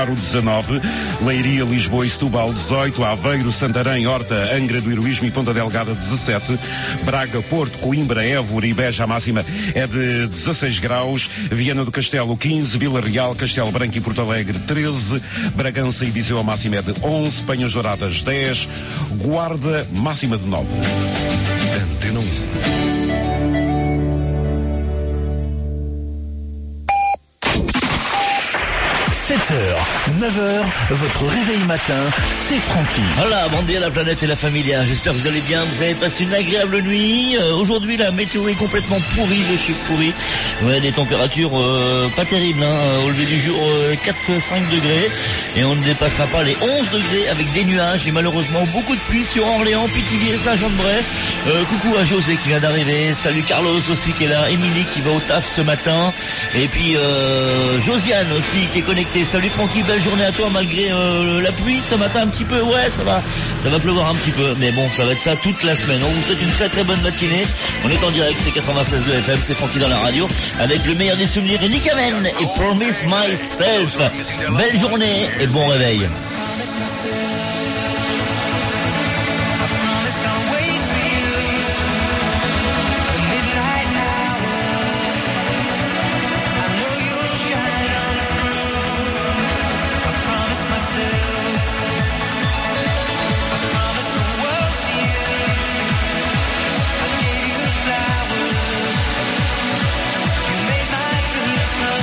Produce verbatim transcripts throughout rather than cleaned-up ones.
dezanove, Leiria, Lisboa e Setúbal dezoito, Aveiro, Santarém, Horta, Angra do Heroísmo e Ponta Delgada dezassete, Braga, Porto, Coimbra, Évora e Beja, a máxima é de dezasseis graus, Viana do Castelo quinze, Vila Real, Castelo Branco e Porto Alegre treze, Bragança e Viseu a máxima é de onze, Penhas Douradas dez, Guarda máxima de nove. Antena um. sept heures, neuf heures, votre réveil matin, c'est Francky. Voilà, bon dia la planète et la famille, j'espère que vous allez bien, vous avez passé une agréable nuit. Euh, aujourd'hui la météo est complètement pourrie de chez pourrie. Ouais, des températures euh, pas terribles, hein. Au lever du jour euh, quatre à cinq degrés et on ne dépassera pas les onze degrés avec des nuages et malheureusement beaucoup de pluie sur Orléans, Pithiviers, Saint-Jean-de-Bray. Euh, coucou à José qui vient d'arriver, salut Carlos aussi qui est là, Émilie qui va au taf ce matin et puis euh, Josiane aussi qui est connectée. Salut Francky, belle journée à toi malgré euh, la pluie ce matin un petit peu, ouais ça va, ça va pleuvoir un petit peu, mais bon ça va être ça toute la semaine. On vous souhaite une très très bonne matinée, on est en direct, c'est quatre-vingt-seize deux F M, c'est Francky dans la radio, avec le meilleur des souvenirs et Nick Amen et Promise Myself. Belle journée et bon réveil.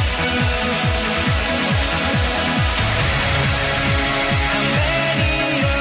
How many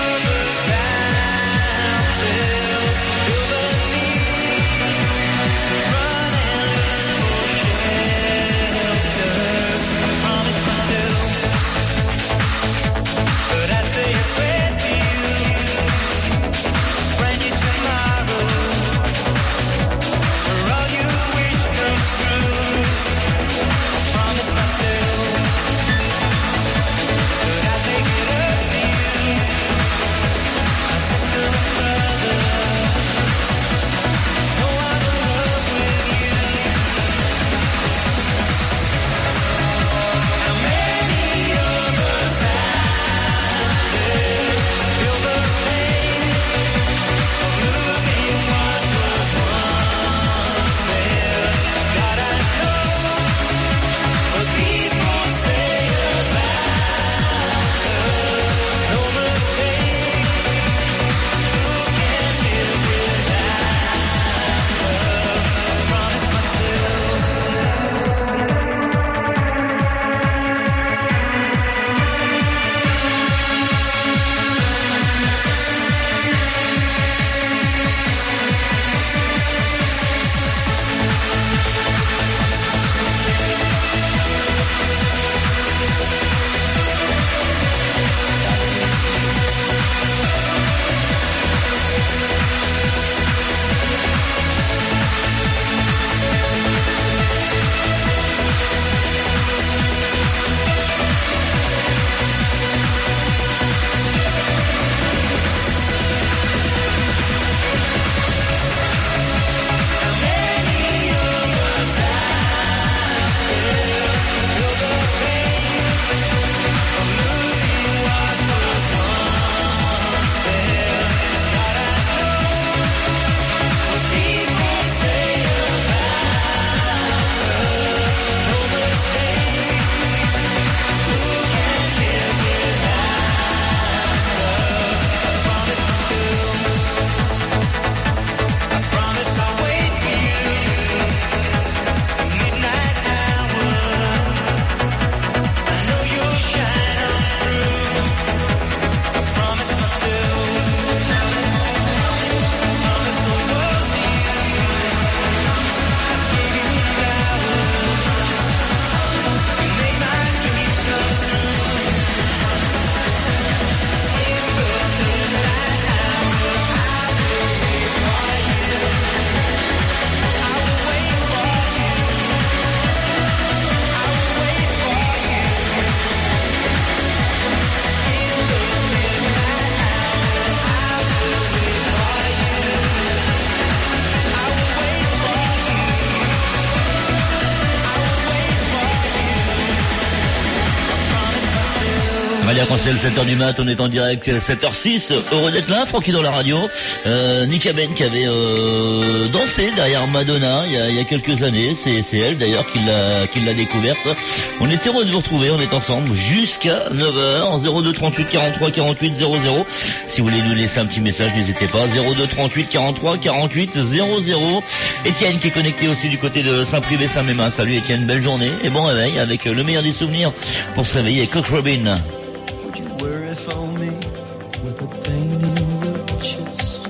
Allez, Arc-en-Ciel, sept heures du mat, on est en direct, sept heures six, heureux d'être là, Francky dans la radio. Euh, Nika Ben qui avait euh, dansé derrière Madonna il y a, il y a quelques années, c'est, c'est elle d'ailleurs qui l'a, qui l'a découverte. On est heureux de vous retrouver, on est ensemble jusqu'à neuf heures, zéro deux trente-huit quarante-trois quarante-huit zéro zéro. Si vous voulez nous laisser un petit message, n'hésitez pas, zéro deux trente-huit quarante-trois quarante-huit zéro zéro. Étienne qui est connecté aussi du côté de Saint-Privé-Saint-Mémin. Salut Étienne, belle journée et bon réveil avec le meilleur des souvenirs pour se réveiller, Cock Robin. For me with a pain in your chest.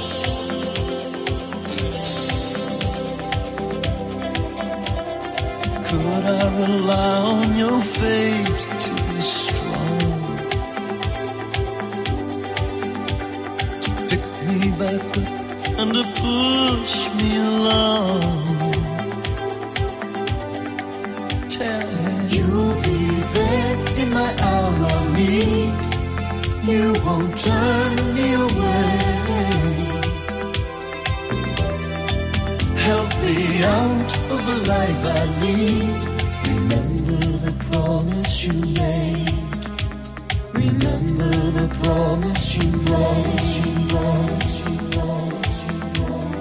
Could I rely on your faith to be strong, to pick me back up and to push me along? Tell me you'll be there in my hour of need. You won't turn me away. Help me out of the life I lead. Remember the promise you made. Remember the promise you made. You promise, you promise, you promise.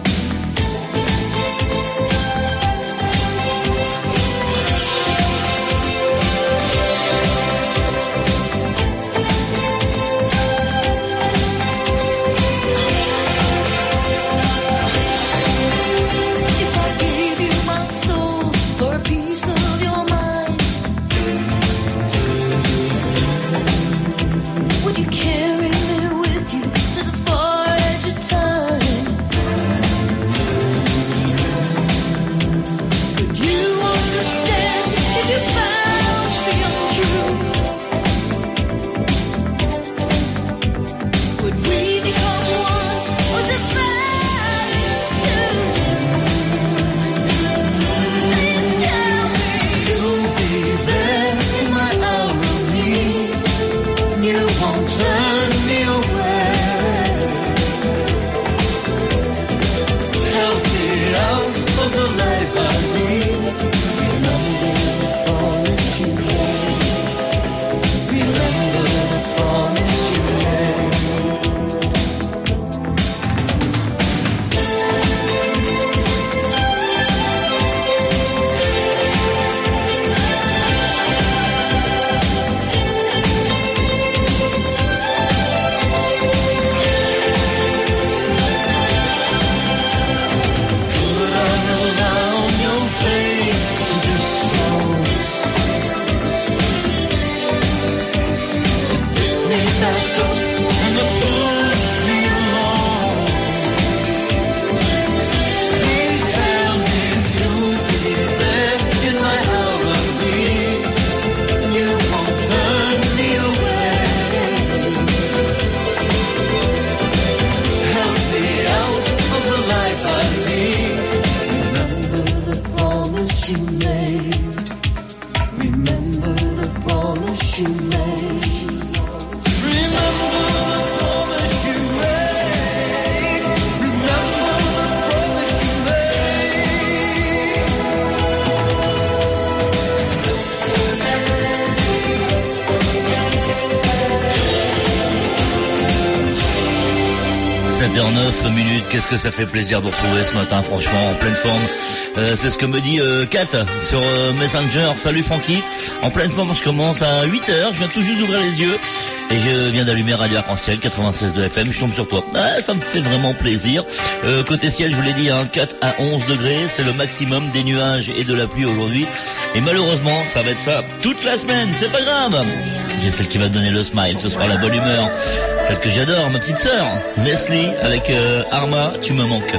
sept heures neuf minutes, qu'est-ce que ça fait plaisir de vous retrouver ce matin, franchement, en pleine forme. Euh, c'est ce que me dit euh, Kat sur euh, Messenger. Salut Francky, en pleine forme, je commence à huit heures, je viens tout juste d'ouvrir les yeux et je viens d'allumer Radio Arc-en-Ciel quatre-vingt-seize de F M, je tombe sur toi. Ah, ça me fait vraiment plaisir. Euh, côté ciel, je vous l'ai dit, hein, quatre à onze degrés, c'est le maximum des nuages et de la pluie aujourd'hui. Et malheureusement, ça va être ça toute la semaine, c'est pas grave. J'ai celle qui va donner le smile, ce sera la bonne humeur. Celle que j'adore, ma petite sœur, Leslie, avec euh, Arma, tu me manques.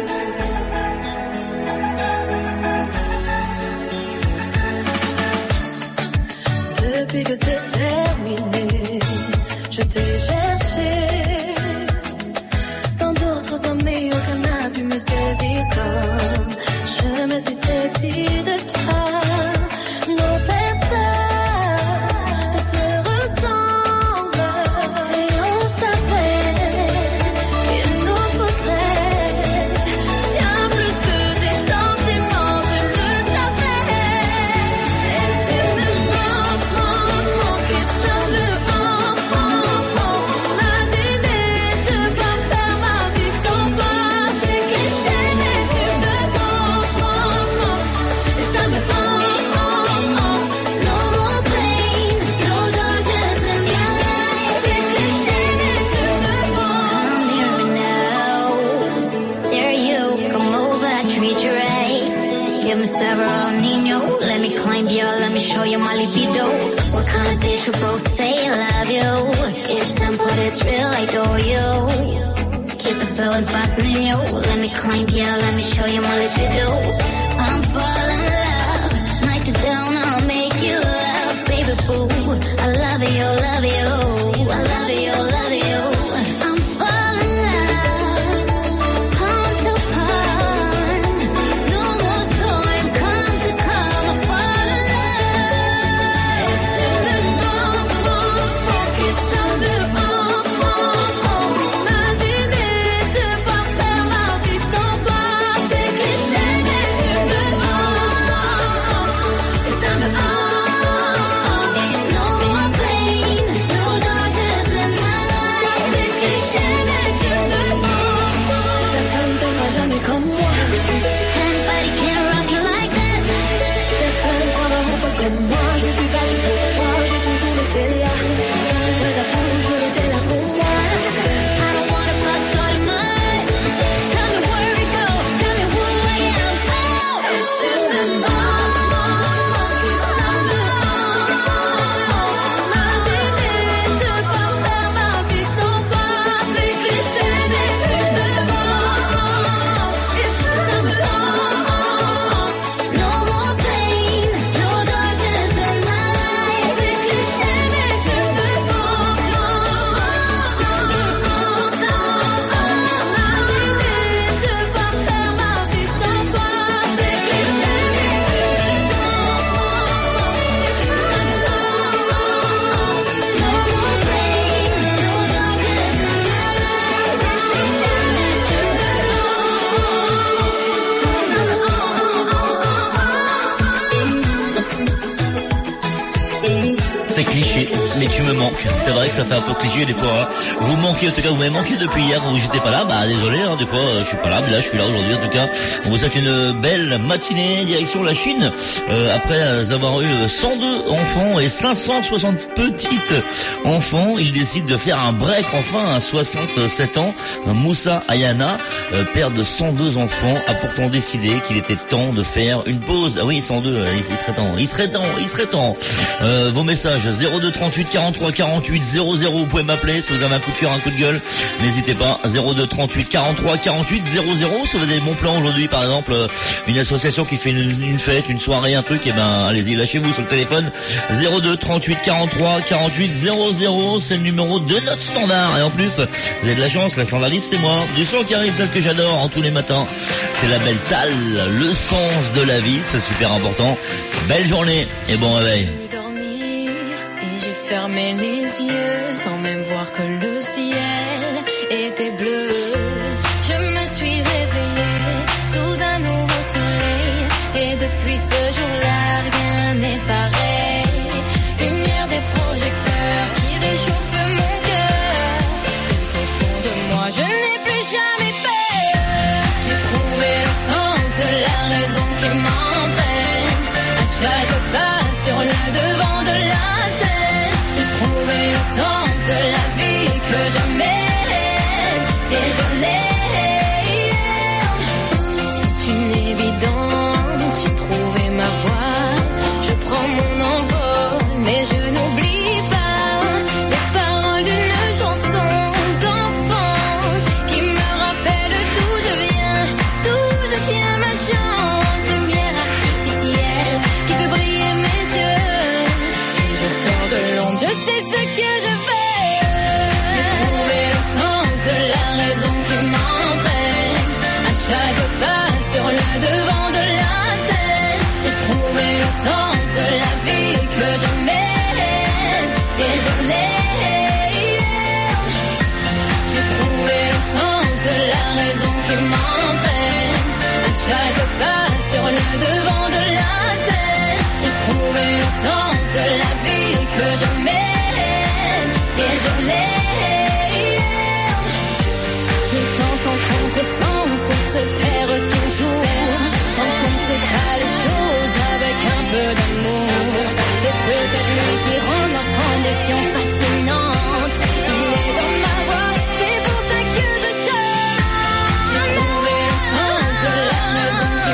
Depuis que c'est terminé, je t'ai cherché. Dans d'autres hommes, mais aucun n'a pu me saisir comme je me suis saisie de toi. Nos personnes ne te ressemblent et on savait qu'il nous faudrait bien plus que des sentiments, je le savais. Et tu me manques, manques, manques et semble should both say I love you. It's simple, it's real, I adore you. Keep it slow and fasten in you. Let me climb, yeah, let me show you what to do. I'm falling in love. Night to down, I'll make you laugh, baby boo. I love you, love you. I love you, love you. I'm falling in love. Heart to heart. No more storm comes to come. I fall in love. It's in the moment. It's in the moment. Imaginez de pas faire ma vie sans toi. C'est cliché, mais tu me mens. It's in the moment. No more pain, no darkness in my life. C'est cliché, mais tu me mens. Personne t'aimera jamais comme moi. Anybody can rock you like that. Personne croira pas comme moi. Je me suis battue pour toi, j'ai toujours été là. Ouais, t'as toujours été là pour moi. I don't wanna pass thought in my life. Tell me where we go, tell me who I am. Oh, it's in the moment. It's in the moment. Imaginez de pas faire ma vie sans toi. C'est cliché, mais tu me mens. It's in the moment. No more pain, no darkness in my life. C'est cliché, mais tu me mens. Imaginez de pas faire ma vie sans toi. C'est cliché, mais tu me No more pain, no darkness in my life. C'est cliché, mais tu me manques. C'est vrai que ça fait un peu cliché des fois. Hein. Vous me manquez, en tout cas, vous m'avez manqué depuis hier. Vous j'étais pas là, bah désolé. Hein, des fois, euh, je suis pas là, mais là, je suis là aujourd'hui. En tout cas, on vous souhaite une belle matinée direction la Chine. Euh, après avoir eu cent deux enfants et cinq cent soixante petites enfants, il décide de faire un break enfin à soixante-sept ans. Moussa Ayana, euh, père de cent deux enfants, a pourtant décidé qu'il était temps de faire une pause. Ah oui, cent deux, euh, il, il serait temps, il serait temps, il serait temps. Euh, vos messages zéro deux trente-huit quarante-trois quarante-huit zéro zéro. Vous pouvez m'appeler si vous avez un coup de cœur, un coup de gueule. N'hésitez pas. zéro deux trente-huit quarante-trois quarante-huit zéro zéro. Si vous avez des bons plans aujourd'hui, par exemple, euh, une association qui fait une, une fête, une soirée, un truc, et ben allez-y, lâchez-vous sur le téléphone. zéro deux trente-huit quarante-trois quarante-huit zéro zéro. C'est le numéro de notre standard. Et en plus, vous avez de la chance, la standardiste c'est moi. Du son qui arrive, celle que j'adore en tous les matins. C'est la belle Tal, le sens de la vie, c'est super important. Belle journée et bon réveil. Dormir et j'ai fermé les yeux sans même voir que le ciel était bleu. Je me suis réveillée sous un nouveau soleil et depuis ce jour-là rien n'est pareil. Lumière des projecteurs qui réchauffe mon cœur. Tout au fond de moi je n'ai plus jamais peur. J'ai trouvé le sens de la raison qui m'entraîne à chaque pas sur le devant de la scène. J'ai trouvé le sens de la vie que je mène et je l'ai. C'est une évidence, j'ai trouvé ma voie. Je prends mon envol, mais je n'oublie pas les paroles d'une chanson d'enfance qui me rappelle d'où je viens, d'où je tiens ma chance. Lumière artificielle qui fait briller mes yeux et je sors de l'ombre, je sais ce que je fais. J'ai trouvé le sens de la raison qui m'entraîne à chaque pas sur le devant de la scène. J'ai trouvé le sens de la vie que je mène et je l'ai. J'ai trouvé le sens de la raison qui m'entraîne à chaque pas sur le devant de la scène. J'ai trouvé le sens de la vie que je mène et je l'ai. De sens en contre-sens, on se perd toujours quand on fait pas les choses avec un peu d'amour. C'est peut-être lui qui rend notre ambition fascinante. Il est dans ma voix, c'est pour ça que je chante. J'ai trouvé le sens de la raison qui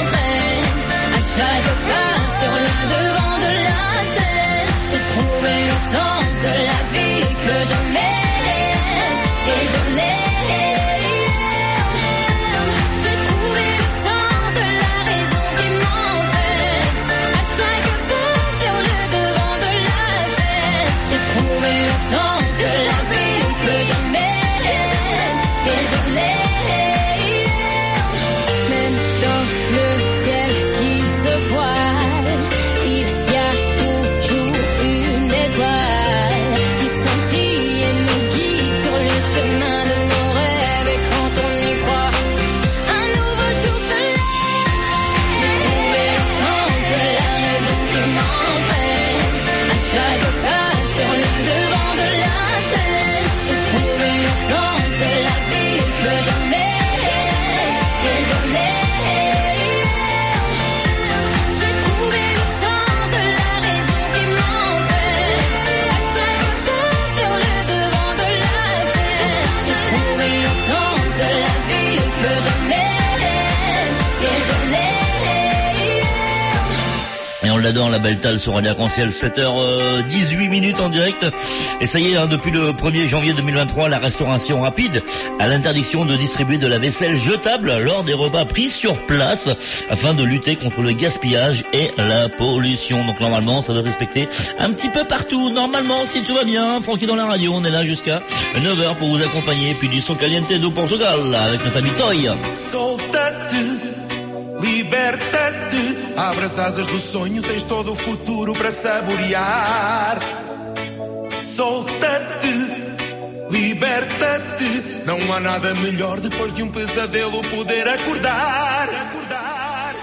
m'entraîne à chaque pas sur le devant de la scène. J'ai trouvé le que je m'aime et je l'aime. J'ai trouvé le sens de la raison qui m'entraîne à chaque pas sur le devant de la scène. J'ai trouvé le sens de la vie que je m'aime et je l'aime. Même dans le ciel qui se voile, il y a toujours une étoile qui scintille et nous guide sur le chemin de nos rêves. Et quand on y croit, un nouveau jour se lève. J'ai trouvé le sens de la raison qui m'entraîne à chaque pas sur le devant de la scène. J'ai trouvé le sens de la vie que je m'aime et je l'aime. J'ai trouvé le sens de la raison qui m'entraîne à chaque pas sur le devant de la scène. J'ai trouvé le sens de la vie que je m'aime et je l'aime. Et on l'adore, la belle Tal sur Radio Arc-en-Ciel, sept heures dix-huit minutes en direct. Et ça y est, hein, depuis le premier janvier deux mille vingt-trois, la restauration rapide a l'interdiction de distribuer de la vaisselle jetable lors des repas pris sur place afin de lutter contre le gaspillage et la pollution. Donc normalement, ça doit respecter un petit peu partout. Normalement, si tout va bien, Francky dans la radio, on est là jusqu'à neuf heures pour vous accompagner. Puis du son caliente do Portugal avec notre ami Toy. Solta-te, liberta-te, abre as asas do sonho, tens todo o futuro para saborear. Solta-te, liberta-te, não há nada melhor depois de um pesadelo poder acordar. Acordar.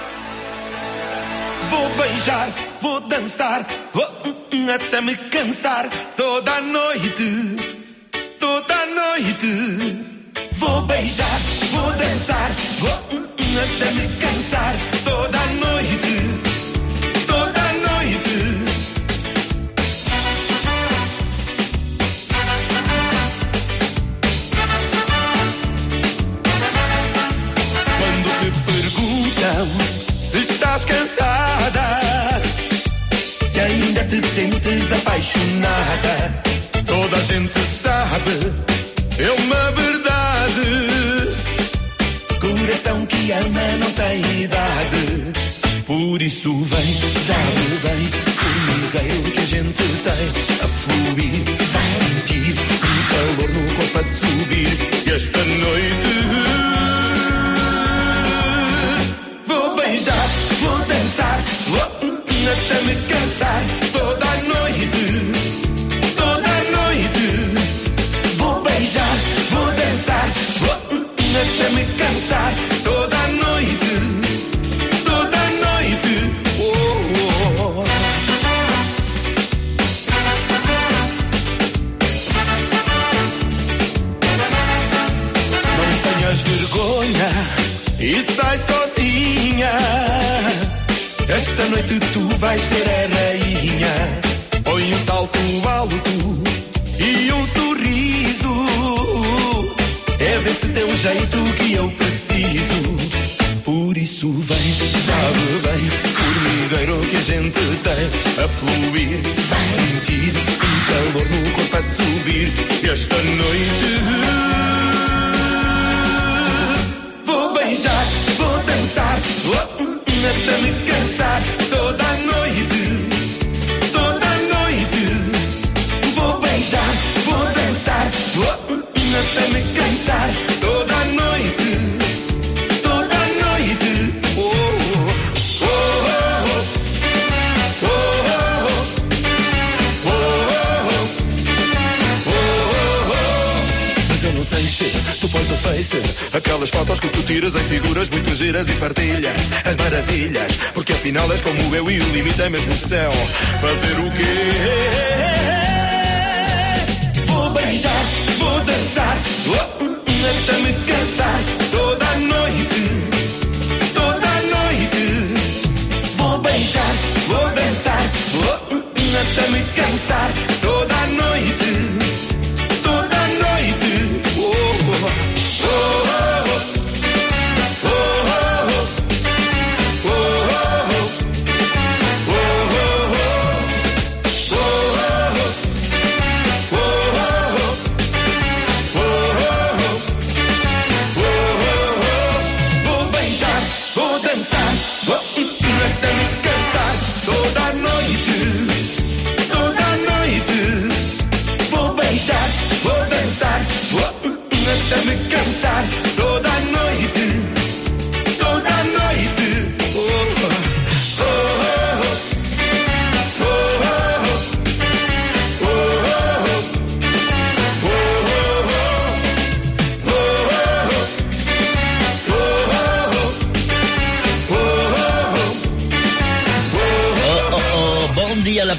Vou beijar, vou dançar, vou hum, até me cansar toda a noite, toda a noite. Vou beijar, vou dançar, vou hum, até me cansar toda a noite, toda a noite. Quando te perguntam se estás cansada, se ainda te sentes apaixonada, toda a gente sabe, é uma verdade. Coração que ama não tem idade. Por isso vem, sabe bem, formigueiro que a gente tem a fluir. Vai sentir um calor no corpo a subir. E esta noite vou beijar, vou dançar, vou até me cansar toda a noite, toda a noite. Vou beijar, vou dançar, vou até me cansar toda a noite, toda a noite. Oh, oh, oh. Não tenhas vergonha e sai sozinha. Esta noite tu vais ser a rainha. Põe um salto alto e um sorriso. É desse teu jeito que eu preciso. Por isso vem, sabe bem, formigueiro que a gente tem a fluir. Vai sentir um calor no corpo a subir. E esta noite vou beijar, vou dançar, vou até me cansar toda a noite, toda a noite. Vou beijar, vou dançar, vou até me cansar toda a noite, toda a noite. Oh, oh, oh, oh, oh, oh, oh, oh. Mas eu não sei se tu pões no Face aquelas fotos que tu tiras em figuras muito giras e partilhas as maravilhas, porque afinal és como eu e o limite é mesmo o céu. Fazer o quê? Vou beijar, vou dançar, oh, até me cansar toda a noite, toda a noite. Vou beijar, vou dançar, oh, até me cansar toda a noite, toda a noite. Oh, oh, oh, oh, oh, oh, oh, oh, oh, oh, oh.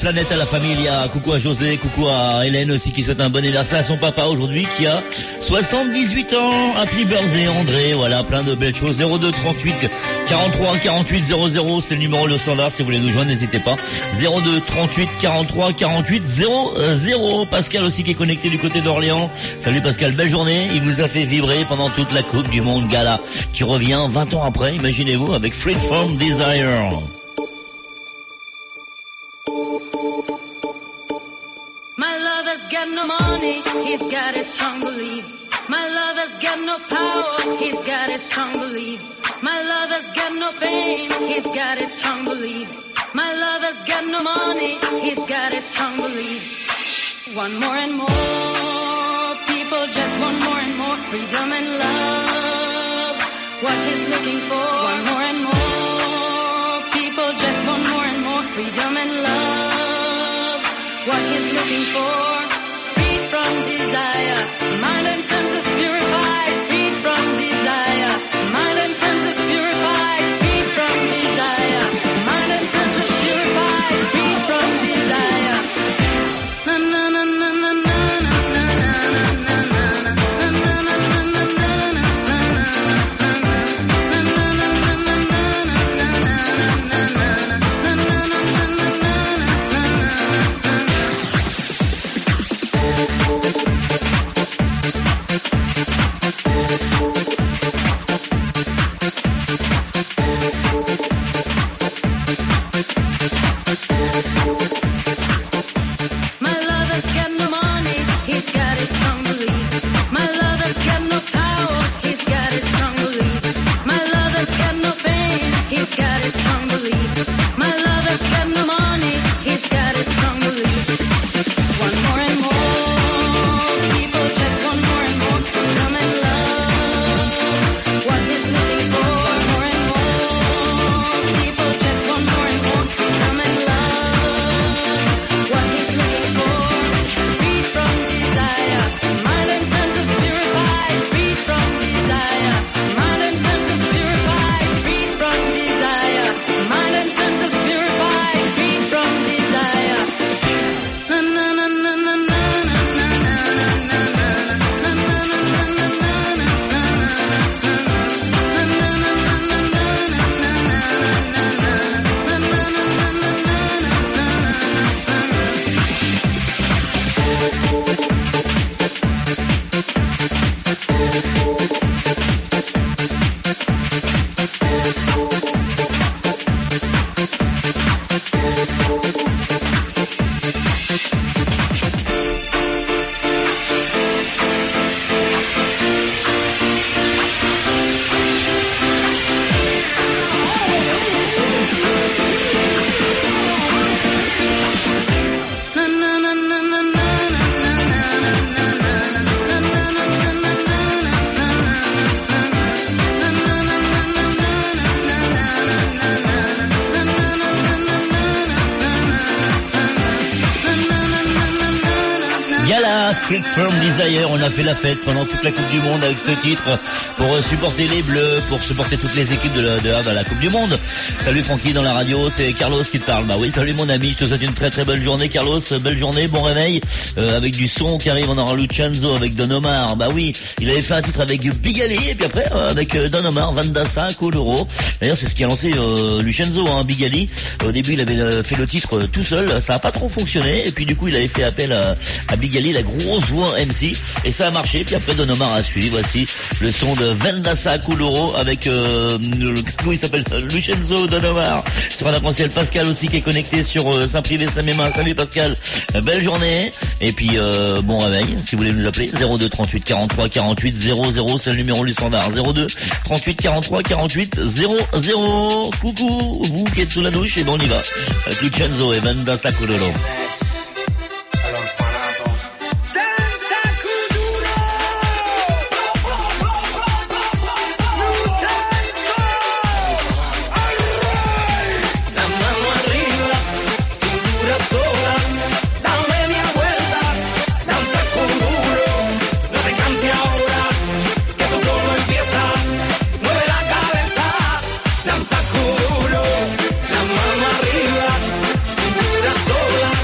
planète à la familia. Coucou à José, coucou à Hélène aussi qui souhaite un bon anniversaire à son papa aujourd'hui qui a soixante-dix-huit ans. Happy birthday André, voilà, plein de belles choses. zéro deux trente-huit quarante-trois quarante-huit zéro zéro, c'est le numéro le standard si vous voulez nous joindre, n'hésitez pas. zéro deux trente-huit quarante-trois quarante-huit zéro zéro. Pascal aussi qui est connecté du côté d'Orléans. Salut Pascal, belle journée. Il vous a fait vibrer pendant toute la Coupe du Monde Gala qui revient vingt ans après, imaginez-vous, avec Free From Desire. My lover's got no money, he's got his strong beliefs. My lover's got no power, he's got his strong beliefs. My lover's got no fame, he's got his strong beliefs. My lover's got no money, he's got his strong beliefs. One more and more, people just want more and more freedom and love. What he's looking for, one more and more, people just want more and more freedom and love. What he's looking for, freed from desire, mind and senses purified, freed from desire, mind and senses purified, freed from desire, mind and senses purified, freed from desire. Na na na na na na na na na na. Freed From Desire, on a fait la fête pendant toute la Coupe du Monde avec ce titre pour supporter les Bleus, pour supporter toutes les équipes de la, de la, de la Coupe du Monde. Salut Francky dans la radio, c'est Carlos qui te parle. Bah oui, salut mon ami, je te souhaite une très très belle journée Carlos, belle journée, bon réveil, euh, avec du son qui arrive, on aura Lucenzo avec Don Omar. Bah oui, il avait fait un titre avec Big Ali et puis après euh, avec Don Omar, Vandassa, Coloro. D'ailleurs c'est ce qui a lancé euh, Lucenzo, hein, Big Ali. Au début il avait euh, fait le titre euh, tout seul, ça a pas trop fonctionné et puis du coup il avait fait appel à, à Big Ali, la grosse voix M C, et ça a marché. Puis après Don Omar a suivi. Voici le son de Vandassa Kuluro avec euh, le, comment il s'appelle, Lucenzo, Don Omar sur un arc-en-ciel. Pascal aussi qui est connecté sur euh, Saint-Privé Saint-Mémin. Salut Pascal, euh, belle journée et puis euh, bon réveil. Si vous voulez nous appeler, zéro deux trente-huit quarante-trois quarante-huit zéro zéro, c'est le numéro du standard. Zéro deux trente-huit quarante-trois quarante-huit zéro zéro. Coucou vous qui êtes sous la douche, et bon on y va avec Lucenzo et Vandassa Kuluro. Sola,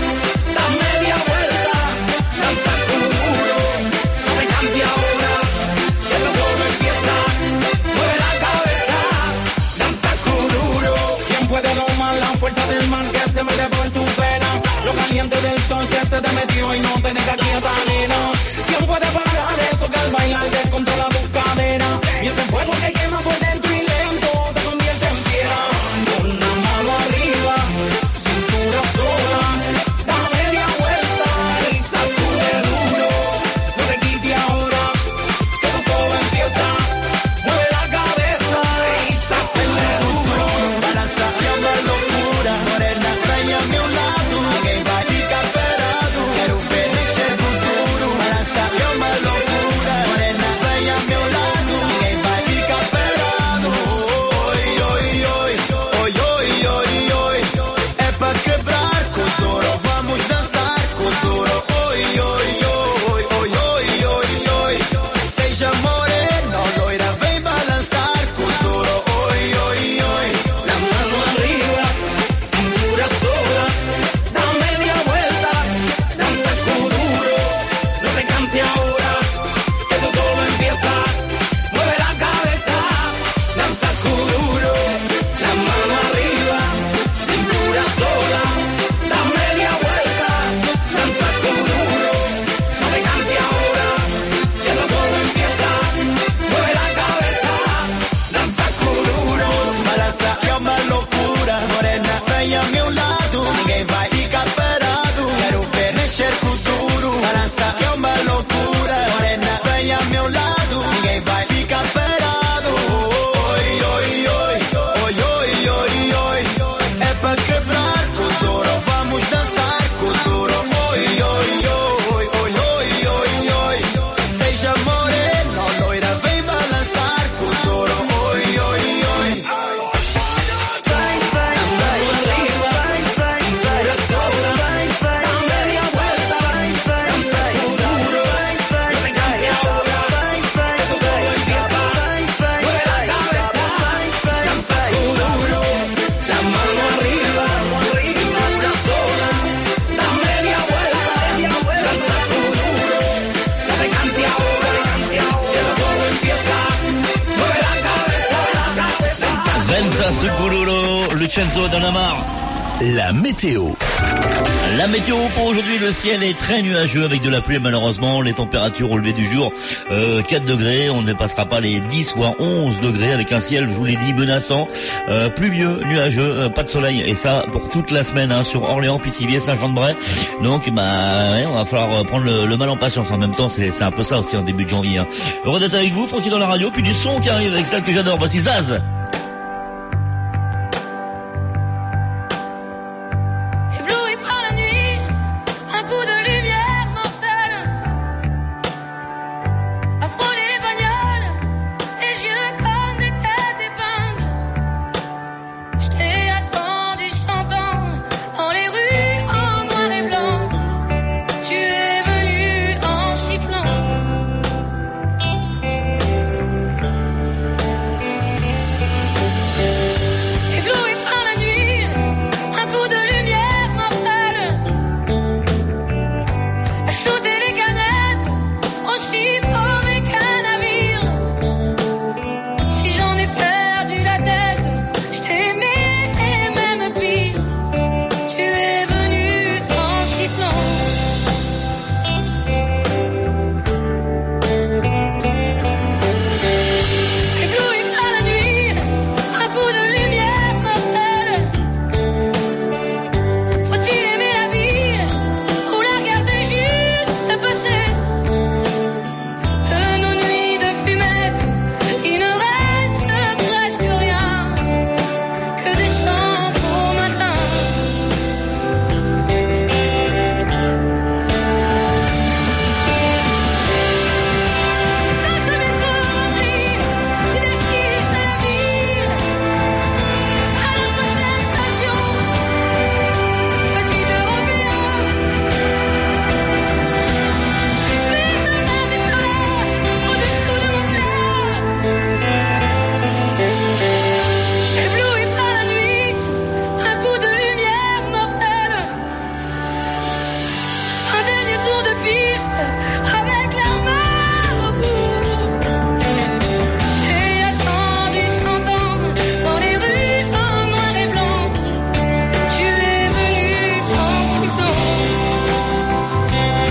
sueño y no te deja quieta, nena. ¿Quién puede parar eso que al bailar descontrola tus caderas? Y ese fuego que quema por dentro y lento te convierte en piedra. Con una mano arriba, cintura sola, da media vuelta y sacude duro. No te quite ahora, que esto solo empieza. Mueve la cabeza y sacude duro. Balanza una locura, morena, trae a mi lado. Ninguém vai ficar parado, quero ver mexer com tudo. Balança uma loucura, morena, vem a meu lado. Ninguém vai ficar parado. Oi, oi, oi, oi, oi, oi, oi. É pra quebrar com duro, vamos dançar com duro. Oi, oi, oi, oi, oi, oi, oi. Seja morena, loira, vem balançar com duro. Oi, oi, oi. La mano arriba, cintura sola, da media vuelta, danza con duro. No te canses ahora, que esto solo empieza. Mueve la cabeza, danza con duro. La mano arriba, cintura sola, da media vuelta, danza con duro. No te canses ahora, que esto solo empieza. Mueve la cabeza, danza con duro. Balança é uma loucura, morena, vem a meu lado. Ninguém vai ficar parado, quero ver mexer com duro. Balança é uma loucura, morena, vem a meu lado. Ninguém vai ficar parado. Oi, oi, oi, oi, oi, oi, oi. É pra quebrar com duro, vamos dançar com duro. Oi, oi, oi, oi, oi, oi, oi. Seja morena, loira, vem balançar com duro. Oi, oi, oi. Vai, vai, vai, arriba, cintura sola, da media vuelta, danza con duro. No te canses ahora, que esto solo empieza. Mueve la cabeza, danza con duro. La mano arriba, cintura sola, da media vuelta, danza con duro. No te canses ahora, que esto solo empieza. Mueve la cabeza, danza con Venza Segurolo, Lucenzo Danamar. La météo. La météo pour aujourd'hui, le ciel est très nuageux avec de la pluie malheureusement. Les températures au lever du jour, euh, quatre degrés, on ne dépassera pas les dix ou onze degrés avec un ciel, je vous l'ai dit, menaçant, euh, pluvieux, nuageux, euh, pas de soleil. Et ça pour toute la semaine hein, sur Orléans, Pithiviers, Saint-Jean-de-Bray. Donc bah ouais, on va falloir prendre le, le mal en patience. En même temps, c'est, c'est un peu ça aussi en début de janvier. Hein. Heureux d'être avec vous, Francky dans la radio, puis du son qui arrive avec celle que j'adore. Voici Zaz. Ébloui par la nuit, un coup de lumière mortelle a frôlé les bagnoles, les yeux comme des têtes d'épingle. Je t'ai attendu chantant dans les rues en noir et blanc. Tu es venu en sifflant. Ébloui par la nuit, un coup de lumière mortelle a shooté les canettes, aussi paumé qu'un navire. Si j'en ai perdu la tête, je t'ai aimé et même pire. Tu es venu en sifflant. Ébloui par la nuit, un coup de lumière mortelle. Faut-il aimer la vie ou la regarder juste passer? De nos nuits de fumette, il ne reste presque rien que des cendres au matin. Dans ce métro rempli du vertige de la vie, à la prochaine station, petit Européen. Vite demain du soleil au-dessous de mon cœur. Ébloui par la nuit, un coup de lumière mortelle. Un dernier tour de piste avec l'armeur au bout. Je t'ai attendu chantant dans les rues en noir et blanc. Tu es venu en sifflant.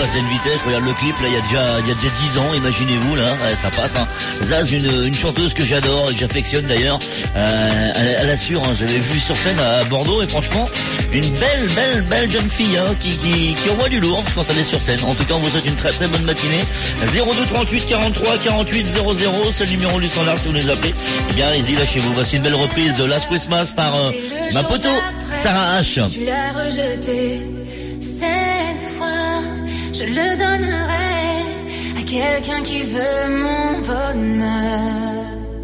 passé une vitesse. Je regarde le clip, là, il y a déjà, il y a déjà dix ans, imaginez-vous, là, ouais, ça passe, hein. Zaz, une, une chanteuse que j'adore et que j'affectionne d'ailleurs, euh, elle, elle assure, hein, j'avais vu sur scène à Bordeaux et franchement, une belle, belle, belle jeune fille, hein, qui, qui, qui envoie du lourd quand elle est sur scène. En tout cas, on vous souhaite une très, très bonne matinée. zéro deux trente-huit quarante-trois quarante-huit zéro zéro, c'est le numéro du standard si vous les appelez. Eh bien, allez-y, lâchez-vous. Voici une belle reprise de Last Christmas par, euh, ma poteau, Sarah H. Tu l'as rejeté. Cette fois, je le donnerai à quelqu'un qui veut mon bonheur.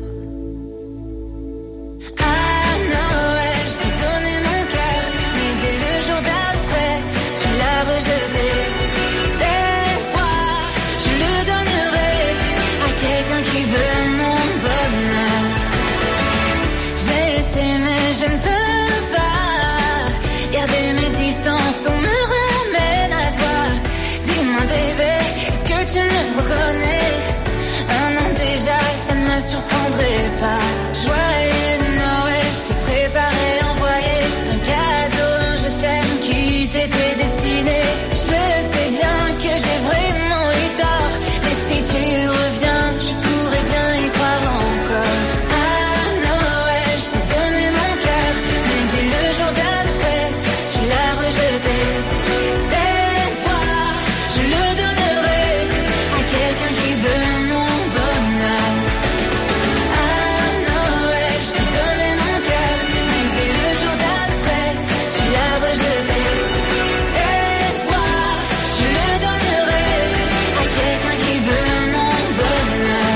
À Noël, je t'ai donné mon cœur, mais dès le jour d'après, tu l'as rejeté. Cette fois, je le donnerai à quelqu'un qui veut mon bonheur. J'ai essayé, mais je ne peux pas garder mes distances. Tout me ramène à toi. Dis-moi, bébé, est-ce que tu me reconnais? Un an déjà, ça ne me surprendrait pas. Joyeux Noël, je t'ai préparé, envoyé un cadeau, je t'aime qui t'était destiné. Je sais bien que j'ai vraiment eu tort, mais si tu reviens, je pourrais bien y croire encore. À Noël, je t'ai donné mon cœur, mais dès le jour d'après, tu l'as rejeté. Cette fois, je le donnerai à quelqu'un qui veut mon bonheur. À Noël, je t'ai donné mon cœur, mais dès le jour d'après, tu l'as rejeté. Cette fois, je le donnerai à quelqu'un qui veut mon bonheur.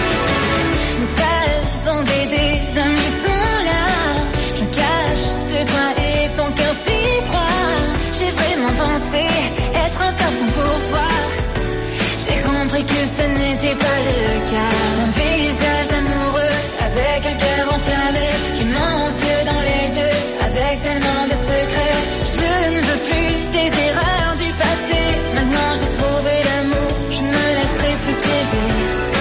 Une salle bandée, des amis sont là. Je me cache de toi et ton cœur si froid. J'ai vraiment pensé être important pour toi. J'ai compris que ce n'était pas le cas. Un visage amoureux avec un cœur enflammé qui ment aux yeux dans les yeux avec tellement de secrets. Je ne veux plus des erreurs du passé. Maintenant j'ai trouvé l'amour, je ne me laisserai plus piéger.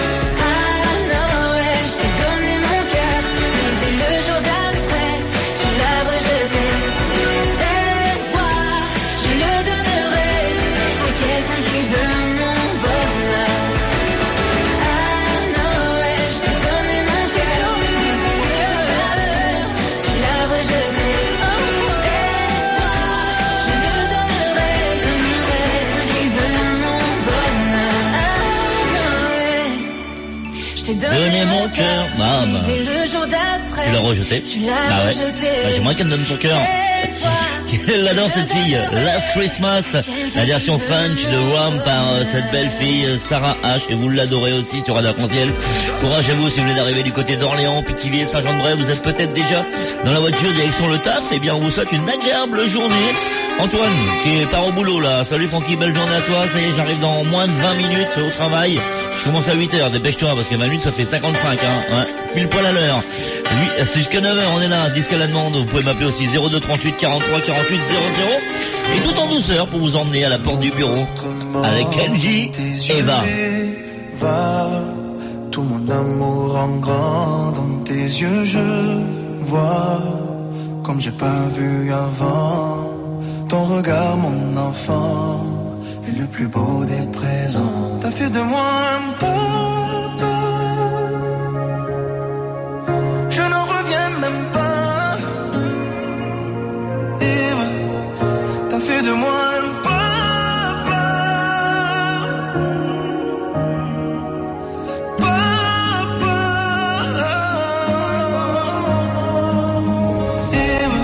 À Noël, je t'ai donné mon cœur, mais dès le jour d'après, tu l'as rejeté. Cette fois, je le donnerai à quelqu'un qui veut mon bonheur. À Noël, je t'ai donné mon cœur, mais dès le jour d'après, tu l'as rejeté. Cette fois, je le donnerai à quelqu'un qui veut mon bonheur. À Noël, je t'ai Donner mon cœur, maman. mais dès le jour d'après, Tu l'as rejeté? tu l'as Ah ouais. rejeté. Bah, j'aimerais qu'elle me donne son cœur. Cette fois, Elle adore cette fille. Last Christmas, la version French de Wham par euh, cette belle fille euh, Sarah H. Et vous l'adorez aussi sur Radio Arc-en-Ciel. Courage à vous si vous venez d'arriver du côté d'Orléans, Pithiviers, Saint-Jean-de-Bray. Vous êtes peut-être déjà dans la voiture direction le taf. Eh bien, on vous souhaite une agréable journée. Antoine, qui part au boulot là. Salut Francky, belle journée à toi. Ça y est, j'arrive dans moins de vingt minutes au travail. Je commence à huit heures, dépêche-toi parce que vingt minutes ça fait cinquante-cinq, hein. Ouais, pile poil à l'heure. Oui, c'est jusqu'à neuf heures, on est là, disque à la demande. Vous pouvez m'appeler aussi zéro deux trente-huit quarante-trois quarante-huit zéro zéro. Et tout en douceur pour vous emmener à la porte du bureau. Avec Kenji et Va. Va, tout mon amour en grand dans tes yeux, je vois comme j'ai pas vu avant. Ton regard, mon enfant, est le plus beau des présents. T'as fait de moi un papa. Je n'en reviens même pas. Et ouais, t'as fait de moi un papa. Papa. Et ouais.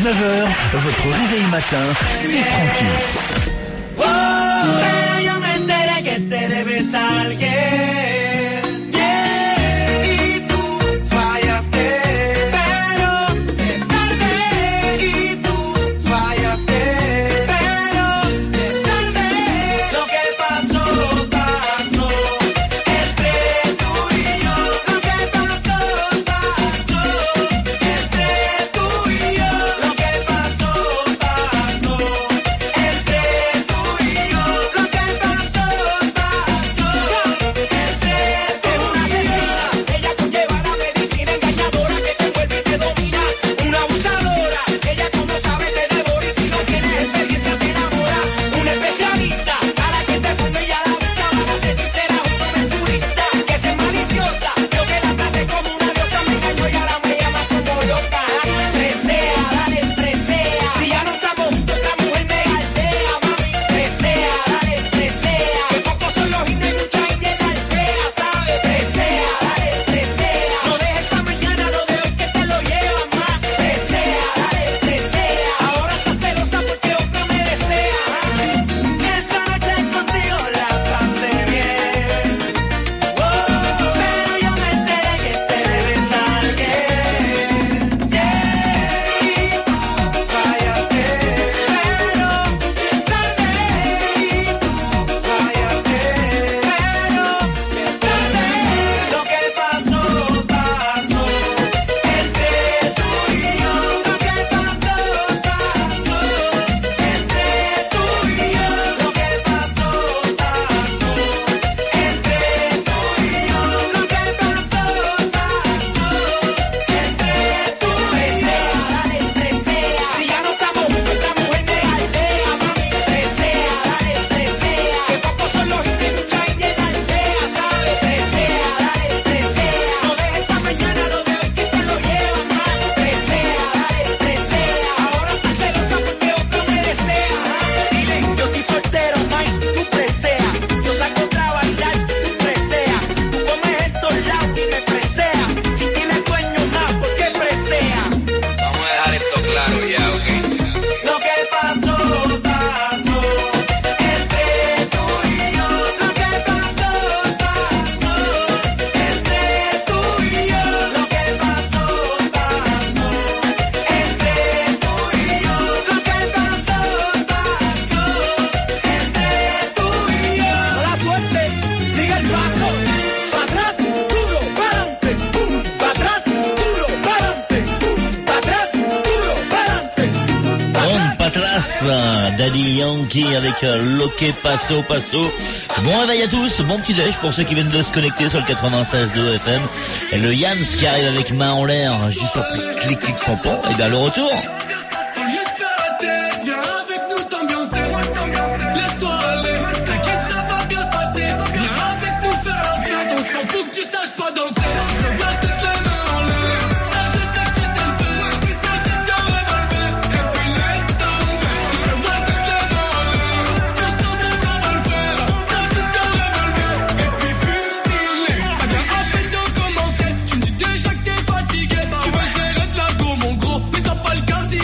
neuf heures, votre réveil matin, c'est Francky. Oh, pero yo me enteré que te debes a alguien. Yeah, y tú fallaste. Pero es tarde. Y tú fallaste. Pero es tarde. Lo que pasó, pasó. Entre tú y yo. Lo que pasó, pasó. Entre tú y yo. Lo que pasó, pasó. Entre tú y yo. Lo que pasó, pasó. Entre tú y yo. Ella conlleva la medicina engañadora que te envuelve y te domina. Una abusadora. Ella como sabe te devora y si no tienes experiencia te enamora. Una especialista a la que te pone ya la vista. Mala hechicera, justo mensurista. Que es maliciosa. Yo que la traté como una diosa me engañó y ahora me llama como loca. Presea, dale, presea. Si ya no estamos juntos, esta mujer me aldea, mami. Presea, dale, presea. Que pocos son los indios y mucha india en la aldea, ¿sabes? Presea, dale, presea. No dejes esta mañana lo de hoy que te lo llevas más. Presea, dale, presea. Ahora estás celosa porque otra me desea. Esta noche contigo la pasé bien. Oh, pero yo me enteré que te debes a alguien. Yeah, y tú fallaste. Pero es tarde. Y tú fallaste. Pero es tarde. Lo que pasó, pasó. Entre tú y yo. Lo que pasó, pasó. Entre tú y yo. Lo que pasó, pasó. Entre tú y yo. Lo que pasó, pasó. Entre tú presea, dale, presea. Si ya no estamos juntos, esta mujer me aldea, mami. Presea, dale, presea. Que pocos son los indios y mucha india en la aldea, ¿sabes? Presea, dale, presea. No dejes esta mañana lo de hoy que te lo llevas más. Presea, dale, presea. Ahora estás celosa porque otra me desea. Dile, yo estoy soltero, mike, tú presea. Yo salgo otra a bailar, tú presea. Tú comes en todos lados y me presea. Si tienes dueño más, ¿por qué presea? Vamos a dejar esto claro ya, ¿ok? Lo que pasó, pasó. Entre tú y yo. Lo que pasó, pasó. Entre tú y yo. Lo que pasó, pasó. Entre tú y yo. Lo que pasó, pasó. Entre tú y yo. La suerte, sigue el paso. Pa' atrás, duro, pa'lante. Pum, pa' atrás, duro, pa'lante. Pum, pa' atrás, duro, pa'lante. Bon Patras, Daddy Yankee avec euh, Loque Passo Passo. Bon réveil à tous, bon petit déj pour ceux qui viennent de se connecter sur le quatre-vingt-seize deux F M. Et le Yans qui arrive avec main en l'air juste après clic clic pompon. Et bien le retour. Au lieu de faire la tête, viens avec nous t'ambiancer. Laisse-toi aller, t'inquiète, ça va bien se passer. Viens avec nous faire la fête, on s'en fout que tu saches pas danser. Je veux voir toutes les mains en l'air. Ça, je sais que tu sais le faire. Position revolver, et puis laisse tomber. Je veux voir toutes les mains en l'air. Tous ensemble, on va le faire. Position revolver, et puis fusiller. Ça vient à peine de commencer. Tu me dis déjà que t'es fatigué. Tu veux gérer de la go, mon gros, mais t'as pas le quartier.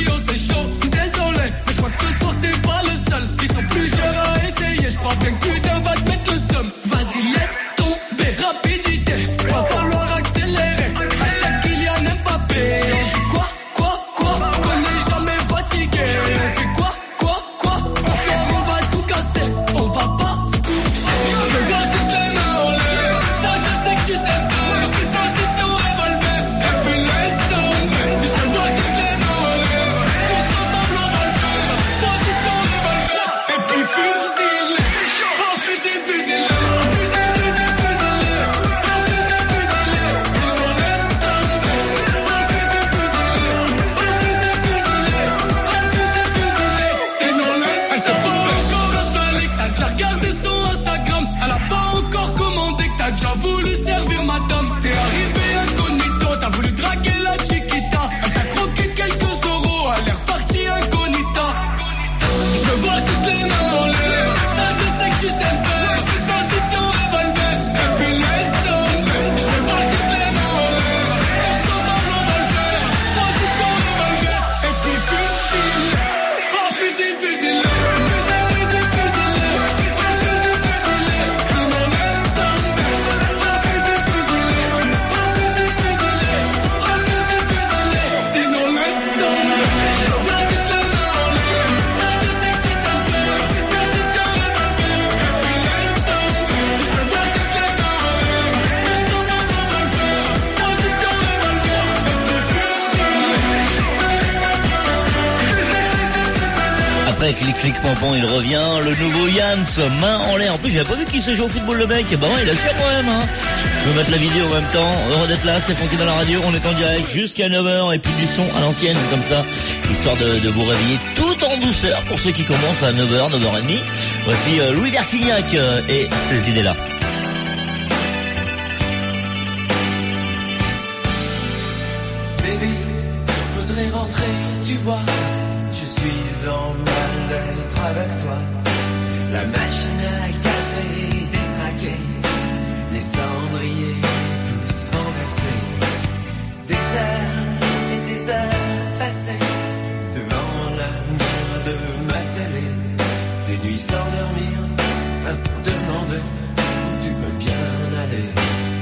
Après clic clic pompon, il revient. Le nouveau Yans, main en l'air. En plus, j'avais pas vu qu'il se joue au football le mec. Et ben ouais, il a su quand même. Hein. Je vais mettre la vidéo en même temps. Heureux d'être là, c'est Francky dans la radio. On est en direct jusqu'à neuf heures et puis du son à l'ancienne comme ça, histoire de, de vous réveiller tout en douceur pour ceux qui commencent à neuf heures, neuf heures trente. Voici euh, Louis Bertignac euh, et ces idées-là. Baby, faudrait rentrer, tu vois. Je suis en mal-être avec toi. La machine à café détraquée, les cendriers tous renversés. Des heures et des heures passées devant la mur de ma télé. Des nuits sans dormir, à me demander où tu peux bien aller.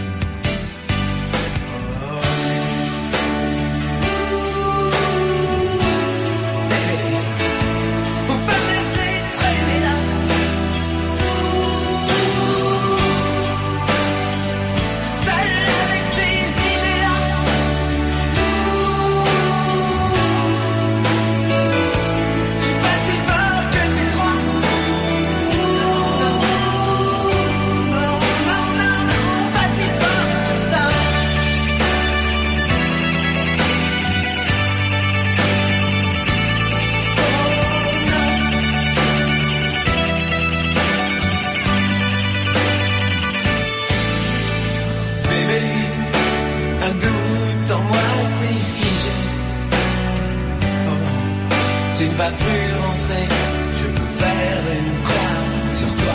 Va plus rentrer, je peux faire une croix sur toi.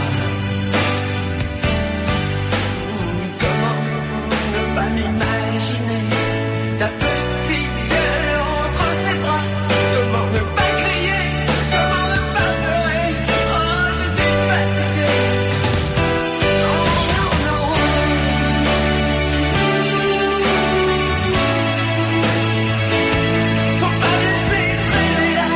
Comment ne pas m'imaginer ta petite gueule entre ses bras? Comment ne pas crier? Comment ne pas pleurer? Oh, je suis fatigué. Oh non, non. Faut pas laisser traîner là.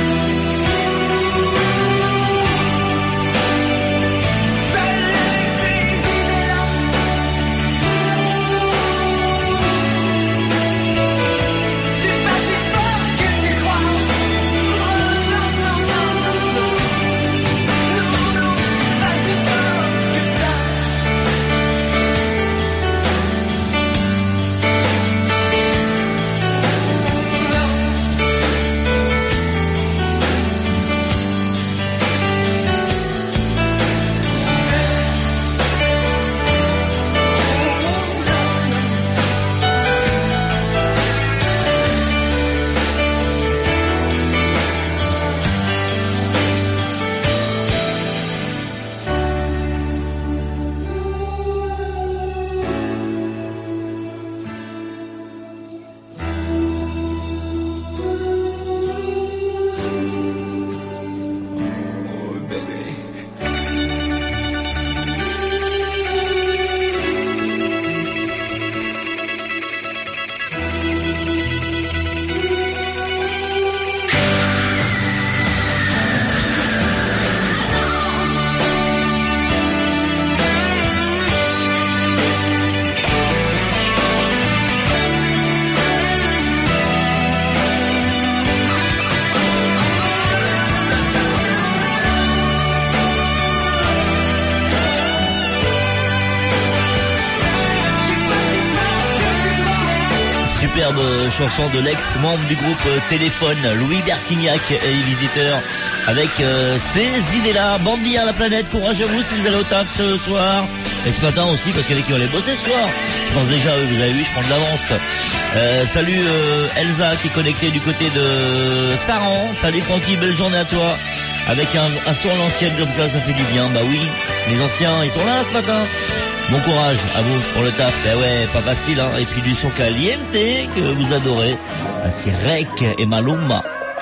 Superbe chanson de l'ex-membre du groupe Téléphone, Louis Bertignac et les visiteurs, avec euh, ces idées-là. Bandit à la planète, courage à vous si vous allez au taf ce soir. Et ce matin aussi, parce qu'il y en a qui vont aller bosser ce soir. Je pense déjà, eux, vous avez vu, je prends de l'avance. Euh, salut euh, Elsa qui est connectée du côté de Saran. Salut Francky, belle journée à toi. Avec un, un son à l'ancienne comme ça, ça fait du bien. Bah oui, les anciens, ils sont là ce matin. Bon courage à vous pour le taf. Eh ouais, pas facile, hein. Et puis du son caliente que vous adorez. C'est Rek et Maluma.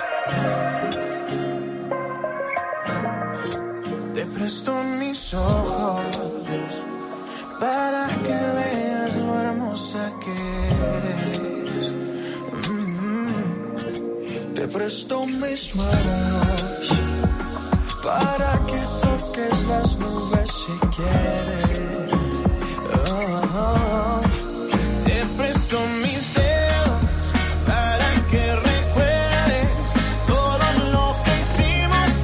Te presto mis ojos para que veas lo hermosa que eres. Mm-hmm. Te presto mis manos para que toques las nubes si quieres. Te presto mis dedos para que recuerdes todo lo que hicimos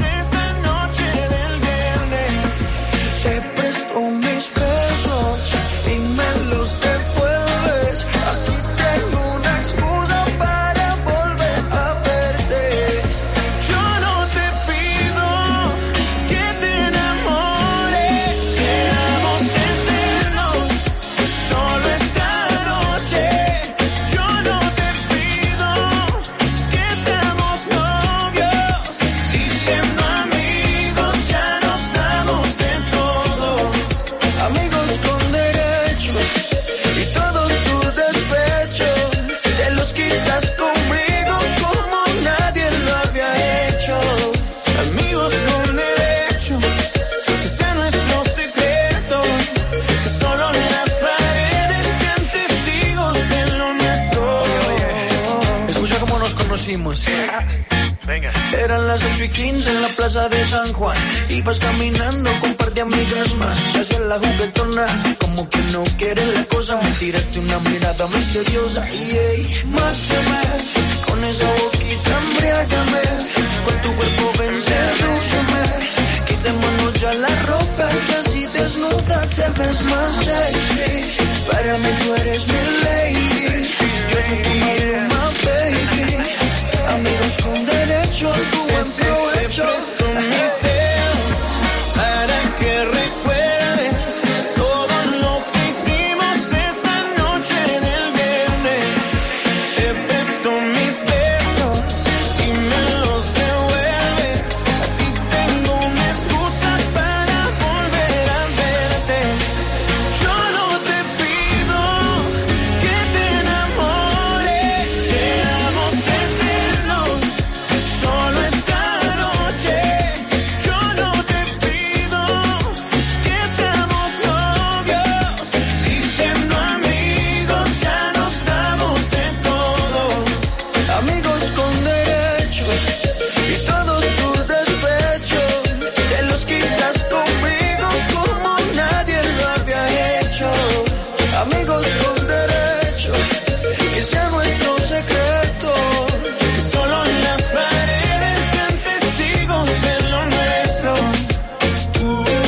con derecho, que sea nuestro secreto, que solo las paredes sean testigos de lo nuestro. Oye, oye, escucha cómo nos conocimos. Venga. Eran las ocho y quince en la plaza de San Juan. Ibas caminando con un par de amigas más. Hacia la juguetona, como que no quieres la cosa. Me tiraste una mirada misteriosa. Y hey, mátame, con esa boquita embriágame. Con tu cuerpo ven, sedúceme. Quitémonos ya la ropa, que así desnuda te ves más sexy. Para mí tú eres mi lady. Yo soy tu Maluma, baby. Amigos con derecho, tu buen provecho. Te presto mis dedos para que recuerdes todo lo que hicimos esa noche del viernes. Te presto mis besos y me los devuelves. Así tengo una excusa para volver a verte. Yo no te pido que te enamores, seamos eternos. Solo esta noche, yo no te pido que seamos novios. Si siendo amigos ya nos damos de todo. Amigos con derecho y todos tus despechos te los quitas conmigo como nadie lo había hecho. Amigos con derecho, que sea nuestro secreto. Que solo las paredes sean testigos de lo nuestro. Uh,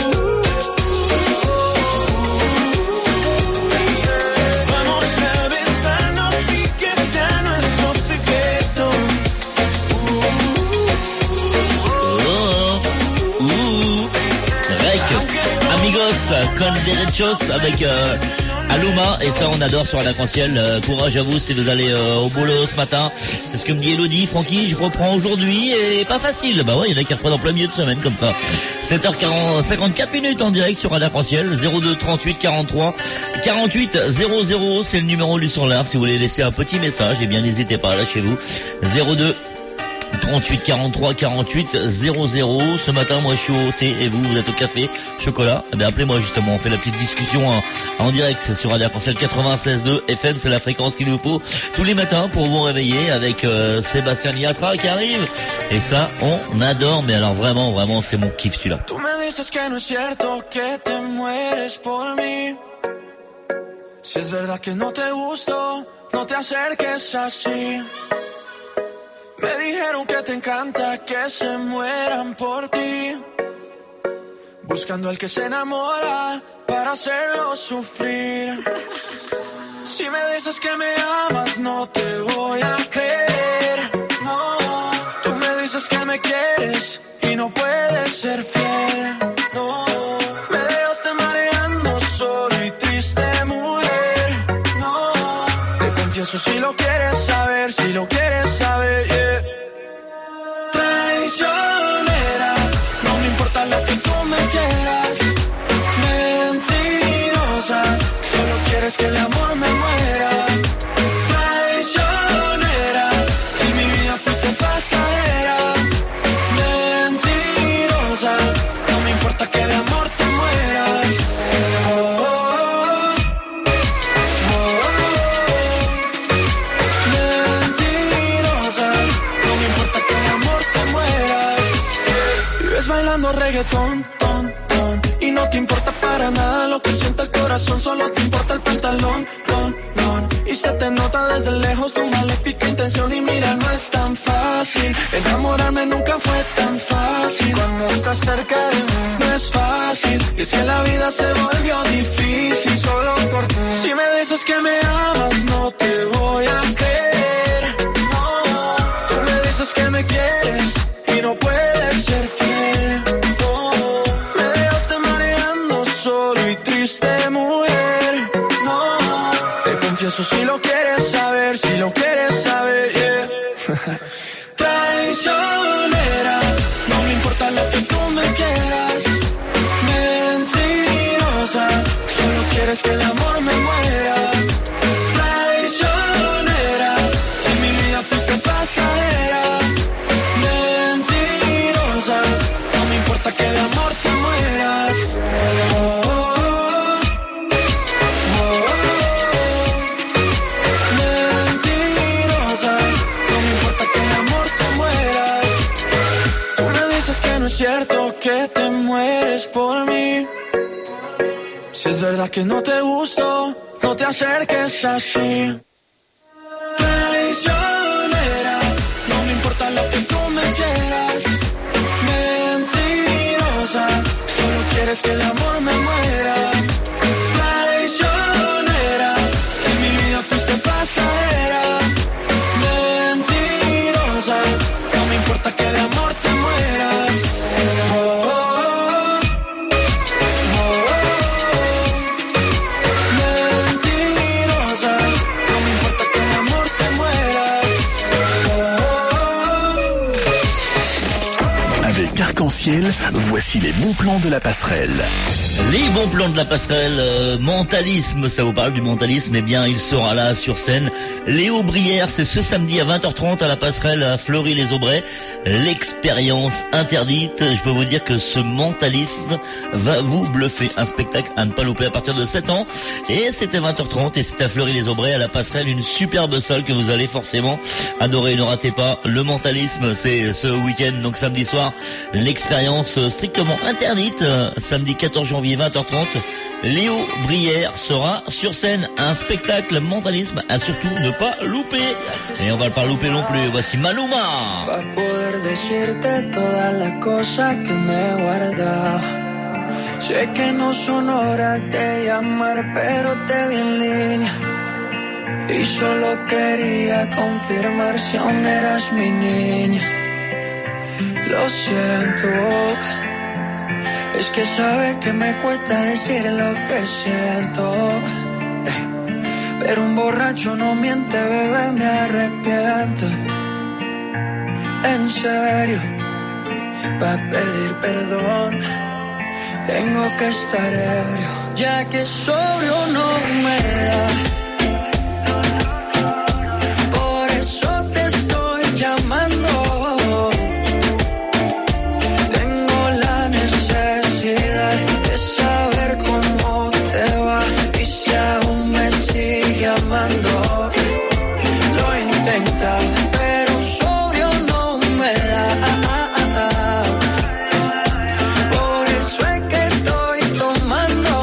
Vamos a besarnos y que sea nuestro secreto. Oh, ouh, avec Amigos con derechos avec euh, Aluma, et ça on adore sur Arc-en-Ciel. Euh, courage à vous si vous allez euh, au boulot ce matin. C'est ce que me dit Elodie. Francky, je reprends aujourd'hui et pas facile. Bah ouais, il y en a qui reprennent en plein milieu de semaine comme ça. sept heures cinquante-quatre minutes en direct sur Arc-en-Ciel. zéro deux trente-huit quarante-trois quarante-huit zéro zéro, c'est le numéro du standard. Si vous voulez laisser un petit message, eh bien n'hésitez pas, lâchez-vous. zéro deux trente-huit quarante-trois quarante-huit zéro zéro. Ce matin, moi, je suis au thé et vous, vous êtes au café, chocolat. Eh bien, appelez-moi justement. On fait la petite discussion en, en direct sur Radio Arc-en-Ciel quatre-vingt-seize deux F M. C'est la fréquence qu'il nous faut tous les matins pour vous réveiller avec euh, Sébastien Yatra qui arrive. Et ça, on adore. Mais alors vraiment, vraiment, c'est mon kiff celui-là. Tú me dices que no es cierto que te mueres por mí. Si es verdad que no te gusto, no te acerques así. Me dijeron que te encanta que se mueran por ti, buscando al que se enamora para hacerlo sufrir. Si me dices que me amas, no te voy a creer. No, tú me dices que me quieres y no puedes ser fiel. No, me dejaste mareando solo y triste, mujer. No, te confieso si lo quieres saber, si lo quieres saber, yeah. Traicionera, no me importa lo que tú me quieras. Mentirosa, solo quieres que de amor me muera. Traicionera, en mi vida fuiste pasajera. Mentirosa, no me importa que de amor te mueras. Oh, oh, oh. Mentirosa, no me importa que de amor te mueras. Vives bailando reggaetón, ton, ton, y no te importa para nada lo que siente el corazón, solo te importa el pantalón, don, don. Y se te nota desde lejos tu maléfica intención. Y mira, no es tan fácil, enamorarme nunca fue tan fácil. Cuando estás cerca de mí, no es fácil, y es que la vida se volvió difícil solo por ti. Si me dices que me amas, no te voy a creer. No, tú me dices que me quieres y no puedes ser fiel. No, me dejaste mareando solo y triste, mujer. No, te confieso si lo quieres saber, si lo quieres saber, yeah. Traicionera, no me importa lo que tú me quieras. Mentirosa, solo quieres que de amor me muera. Traicionera, en mi vida fuiste pasajera. Mentirosa, no me me importa que de amor te mueras. Oh, oh, oh, oh. Mentirosa, no me importa que de amor te mueras. Tú me dices que no es cierto que te mueres por mí. Si es verdad que no te gusto, no te acerques así. Traicionera, no me importa lo que tú me quieras. Mentirosa, solo quieres que de amor me muera. Traicionera, en mi vida fuiste pasajera. Mentirosa, no me importa que de amor te mueras. Oh, oh, oh. Arc-en-ciel, voici les bons plans de la passerelle. Les bons plans de la passerelle, euh, mentalisme, ça vous parle du mentalisme? Eh bien, il sera là sur scène. Léo Brière, c'est ce samedi à vingt heures trente à la passerelle à Fleury-les-Aubrais. L'expérience interdite. Je peux vous dire que ce mentalisme va vous bluffer. Un spectacle à ne pas louper à partir de sept ans. Et c'était vingt heures trente et c'est à Fleury-les-Aubrais à la passerelle. Une superbe salle que vous allez forcément adorer. Ne ratez pas le mentalisme. C'est ce week-end, donc samedi soir. L'expérience strictement interdite. Samedi quatorze janvier, vingt heures trente. Léo Brière sera sur scène. Un spectacle mentalisme à surtout ne pas louper. Et on va pas louper non plus. Voici Maluma. Pa poder decirte todas las cosas que me guarda. Sé que no son horas de llamar, pero te vi en línea. Y solo quería confirmar si aún eras mi niña. Lo siento. Es que sabes que me cuesta decir lo que siento. Pero un borracho no miente, bebé, me arrepiento. En serio, para pedir perdón, tengo que estar ebrio, ya que sobrio no me da. Por eso te estoy llamando. Tengo la necesidad de saber cómo te va y si aún me sigue amando. Lo intenta, pero sobrio no me da. Por eso es que estoy tomando.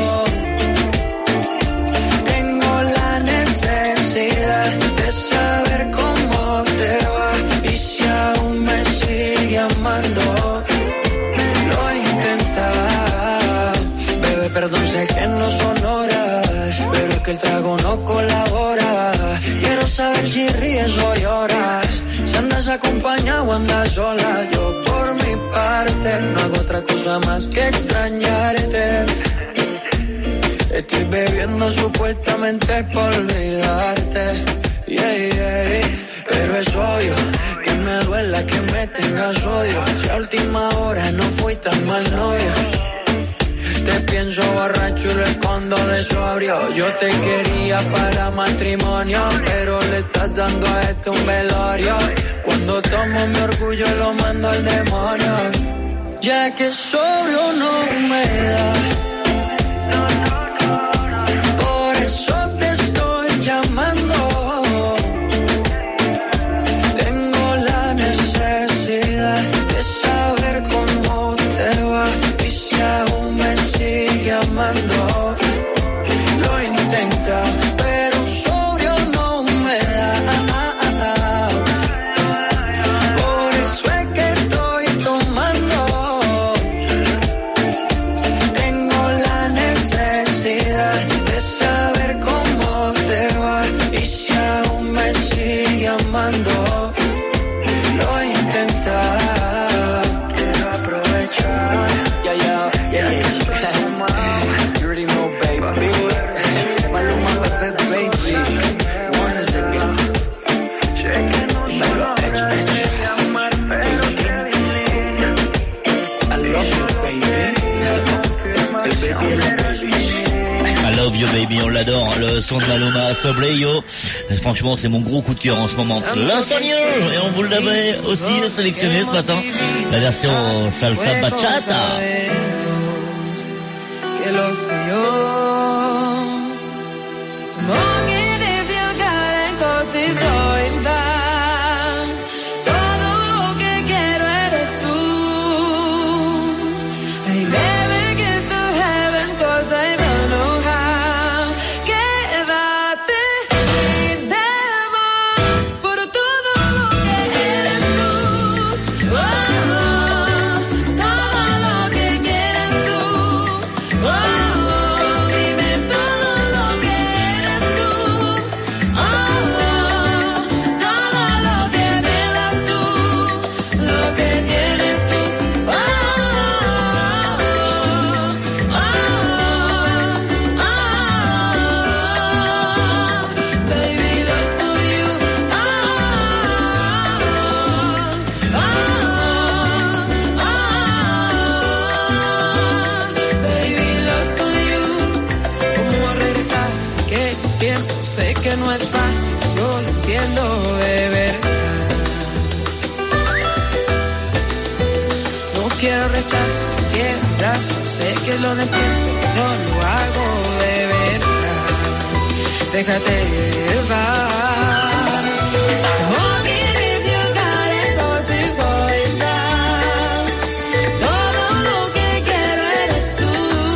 Tengo la necesidad de saber cómo te va y si aún me sigue amando. Lo intenta, bebé, perdón, sé que no son horas, pero es que el trago no colabora. Quiero saber si ríes o lloras, si andas acompañado o andas sola. Yo por mi parte no hago otra cosa más que extrañarte. Estoy bebiendo supuestamente por olvidarte, yeah, yeah. Pero es obvio que me duela que me tengas odio. Si a última hora no fui tan mal novio. Te pienso borracho y lo escondo de sobrio. Yo te quería para matrimonio, pero le estás dando a esto un velorio. Cuando tomo mi orgullo lo mando al demonio, ya que sobrio no me da. Por eso te estoy llamando. Tengo la necesidad de saber cómo te va y si aún me sigue amando. Lo intenta, pero sobrio no me da. Por eso es que estoy tomando. Tengo Love You Baby, on l'adore. Le son de Maluma, Sobreyo. Franchement, c'est mon gros coup de cœur en ce moment. L'insomnieux. Et on vous l'avait aussi sélectionné ce matin. La version salsa bachata. Que lo sé yo. Smoking if you got it, cause it's going down. Todo lo que quiero eres tú. I never get to heaven cause I don't know how. Quédate y debo por todo lo que eres tú. Oh, oh, todo lo que quieres tú. Oh, oh, dime todo lo que eres tú. Oh, oh, todo lo que me das tú. Lo que tienes tú. Oh, oh, oh, oh, oh, baby, lost to you. Oh, oh, oh, oh, baby, lost to you. ¿Cómo regresar? Que los tiempos sé que no es fácil, yo lo entiendo de verdad. No quiero rechazos, quiero abrazos, sé que lo necesito, no lo hago de verdad. Déjate llevar. Smoking if you got it, cause it's going down. Todo lo que quiero eres tú.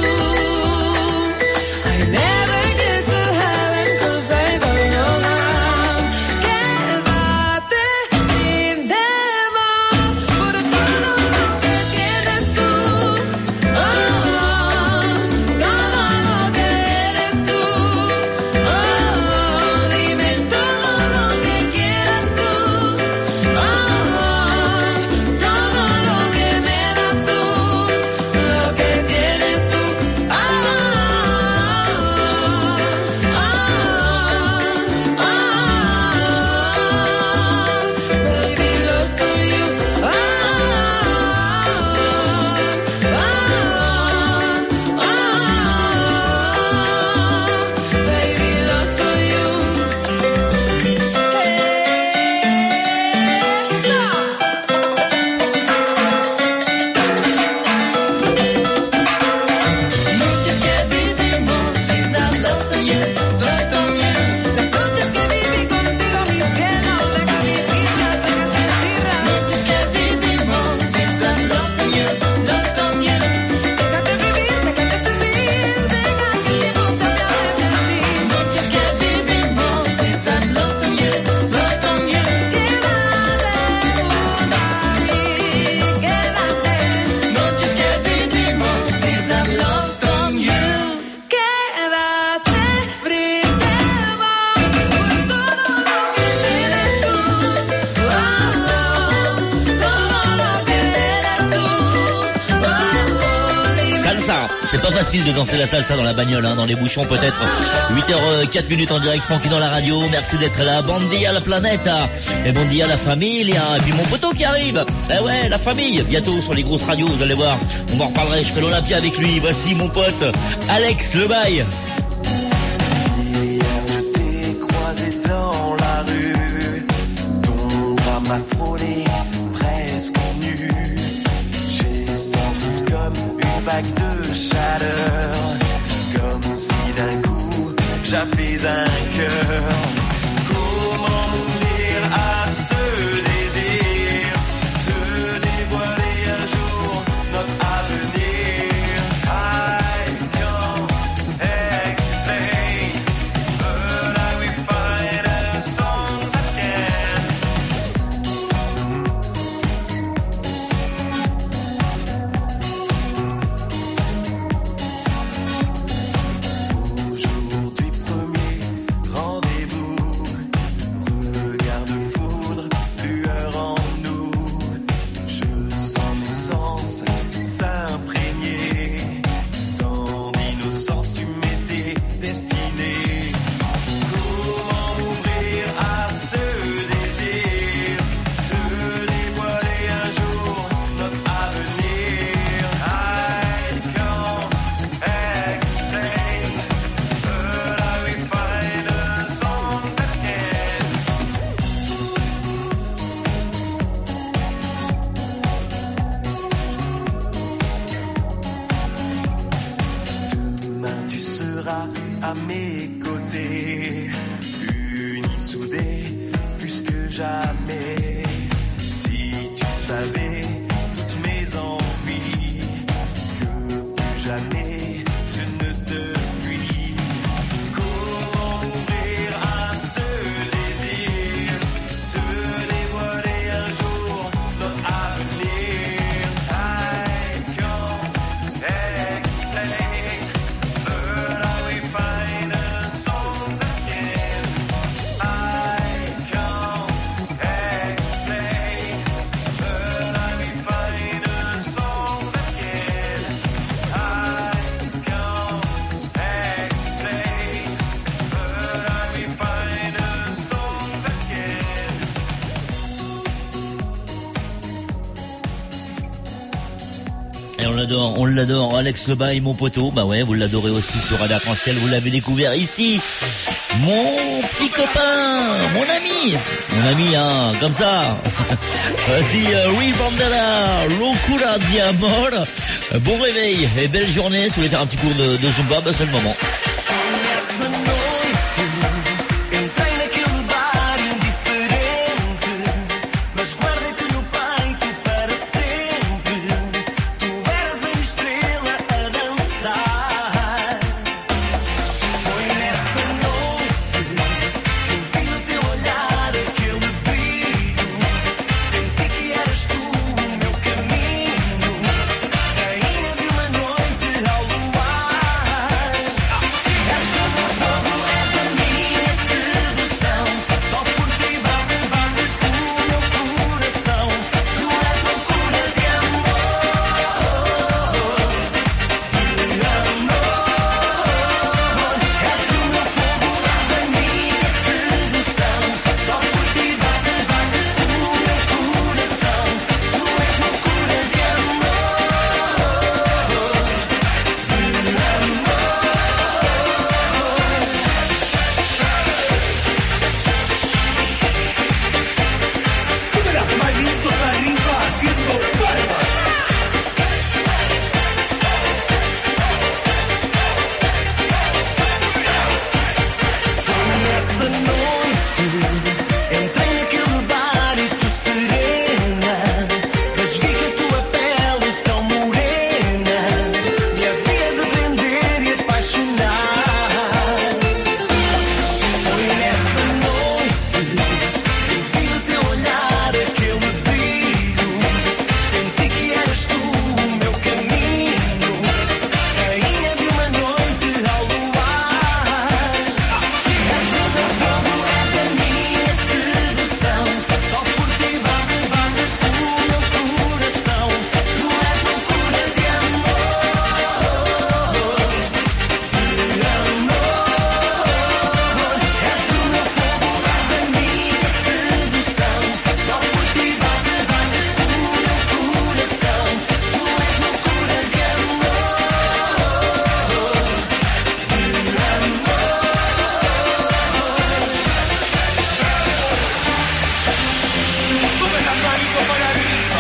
I never get to heaven cause I don't know how. Quédate y demos por todo lo que tienes tú. Oh, oh, todo lo que eres tú. Oh, oh, dime todo lo que quieras tú. Oh, oh, todo lo que me das tú. Lo que tienes tú. Oh, oh, oh, oh, baby, lost to you. Oh, oh, oh, baby, lost to you. Noches que vivimos is a lost on you, lost on you. Las noches que viví contigo, mi cielo, deja mi vida, deja sentirla. Noches que vivimos is a lost on you, lost on you. Déjate vivir, déjate sentir, deja que el tiempo se apiade de ti. Noches que vivimos is a lost on you, lost on you. Quédate junto a mí, quédate. Noches que vivimos is a lost on you. Quédate, brindemos por todo lo que eres tú. Oh, oh, todo lo que eres tú. Oh, oh, dime. Salsa, c'est pas facile de danser la salsa dans la bagnole, hein, dans les bouchons peut-être. huit heures quatre minutes en direct, Francky dans la radio. Merci d'être là. Bon dia à la planète. Et bon dia à la famille. Et puis mon poteau qui arrive. Eh ouais, la famille. Bientôt sur les grosses radios, vous allez voir. On en reparlerait. Je ferai l'Olympia avec lui. Voici mon pote Alex Lebaille. Hier je t'ai croisé dans la rue, ton bras m'a frôlé presque nu. J'ai senti comme une vague de chaleur, comme si d'un coup j'avais un cœur. Comment m'ouvrir à ce désir de dévoiler un jour notre avenir? I can't explain, but I will find a song that can. Aujourd'hui premier rendez-vous seras à mes côtés, unis, soudés, plus que jamais. Si tu savais toutes mes envies, que plus jamais je ne te fuis. Comment mourir à ce désir, te dévoiler un jour notre avenir. I can't explain, but I will find a song again. I can't explain, but I will find a song again. I can't explain, but I will find a song again. Et on l'adore, on l'adore, Alex Lebas et mon poteau. Bah ouais, vous l'adorez aussi sur Radio Arc-en-Ciel, vous l'avez découvert ici. Mon petit copain, mon ami, mon ami, hein, comme ça. Voici euh, Will Bandera, Locura di Amor. Euh, Bon réveil et belle journée. Si vous voulez faire un petit cours de, de Zumba, bah c'est le moment. Essa noite entrei naquele bar indiferente, mas guardei-te no peito para sempre. Tu eras a estrela a dançar. Foi nessa noite que vi no teu olhar aquele brilho. Senti que eras tu o meu caminho, rainha de uma noite ao luar. És o meu fogo, és a minha sedução. Só por ti bate, bate o meu coração. Tu és loucura de amor, de amor. És o meu fogo, és a minha sedução. Só por ti bate, bate o meu coração. Tu és loucura de amor, de amor. Todas las manitos arriba haciendo palmas. Essa noite entrei naquele bar e tu serena, mas vi que a tua pele tão morena me havia de prender e apaixonar. Foi nessa noite que vi no teu olhar aquele brilho. Senti que eras tu o meu caminho, rainha de uma noite ao luar. És o meu fogo, és a minha sedução. Só por ti bate, bate o meu coração. Tu és loucura de amor, de amor. És o meu fogo, és a minha sedução. Só por ti bate, bate o meu coração. Tu és loucura de amor, de amor. Todas las manitos para arriba.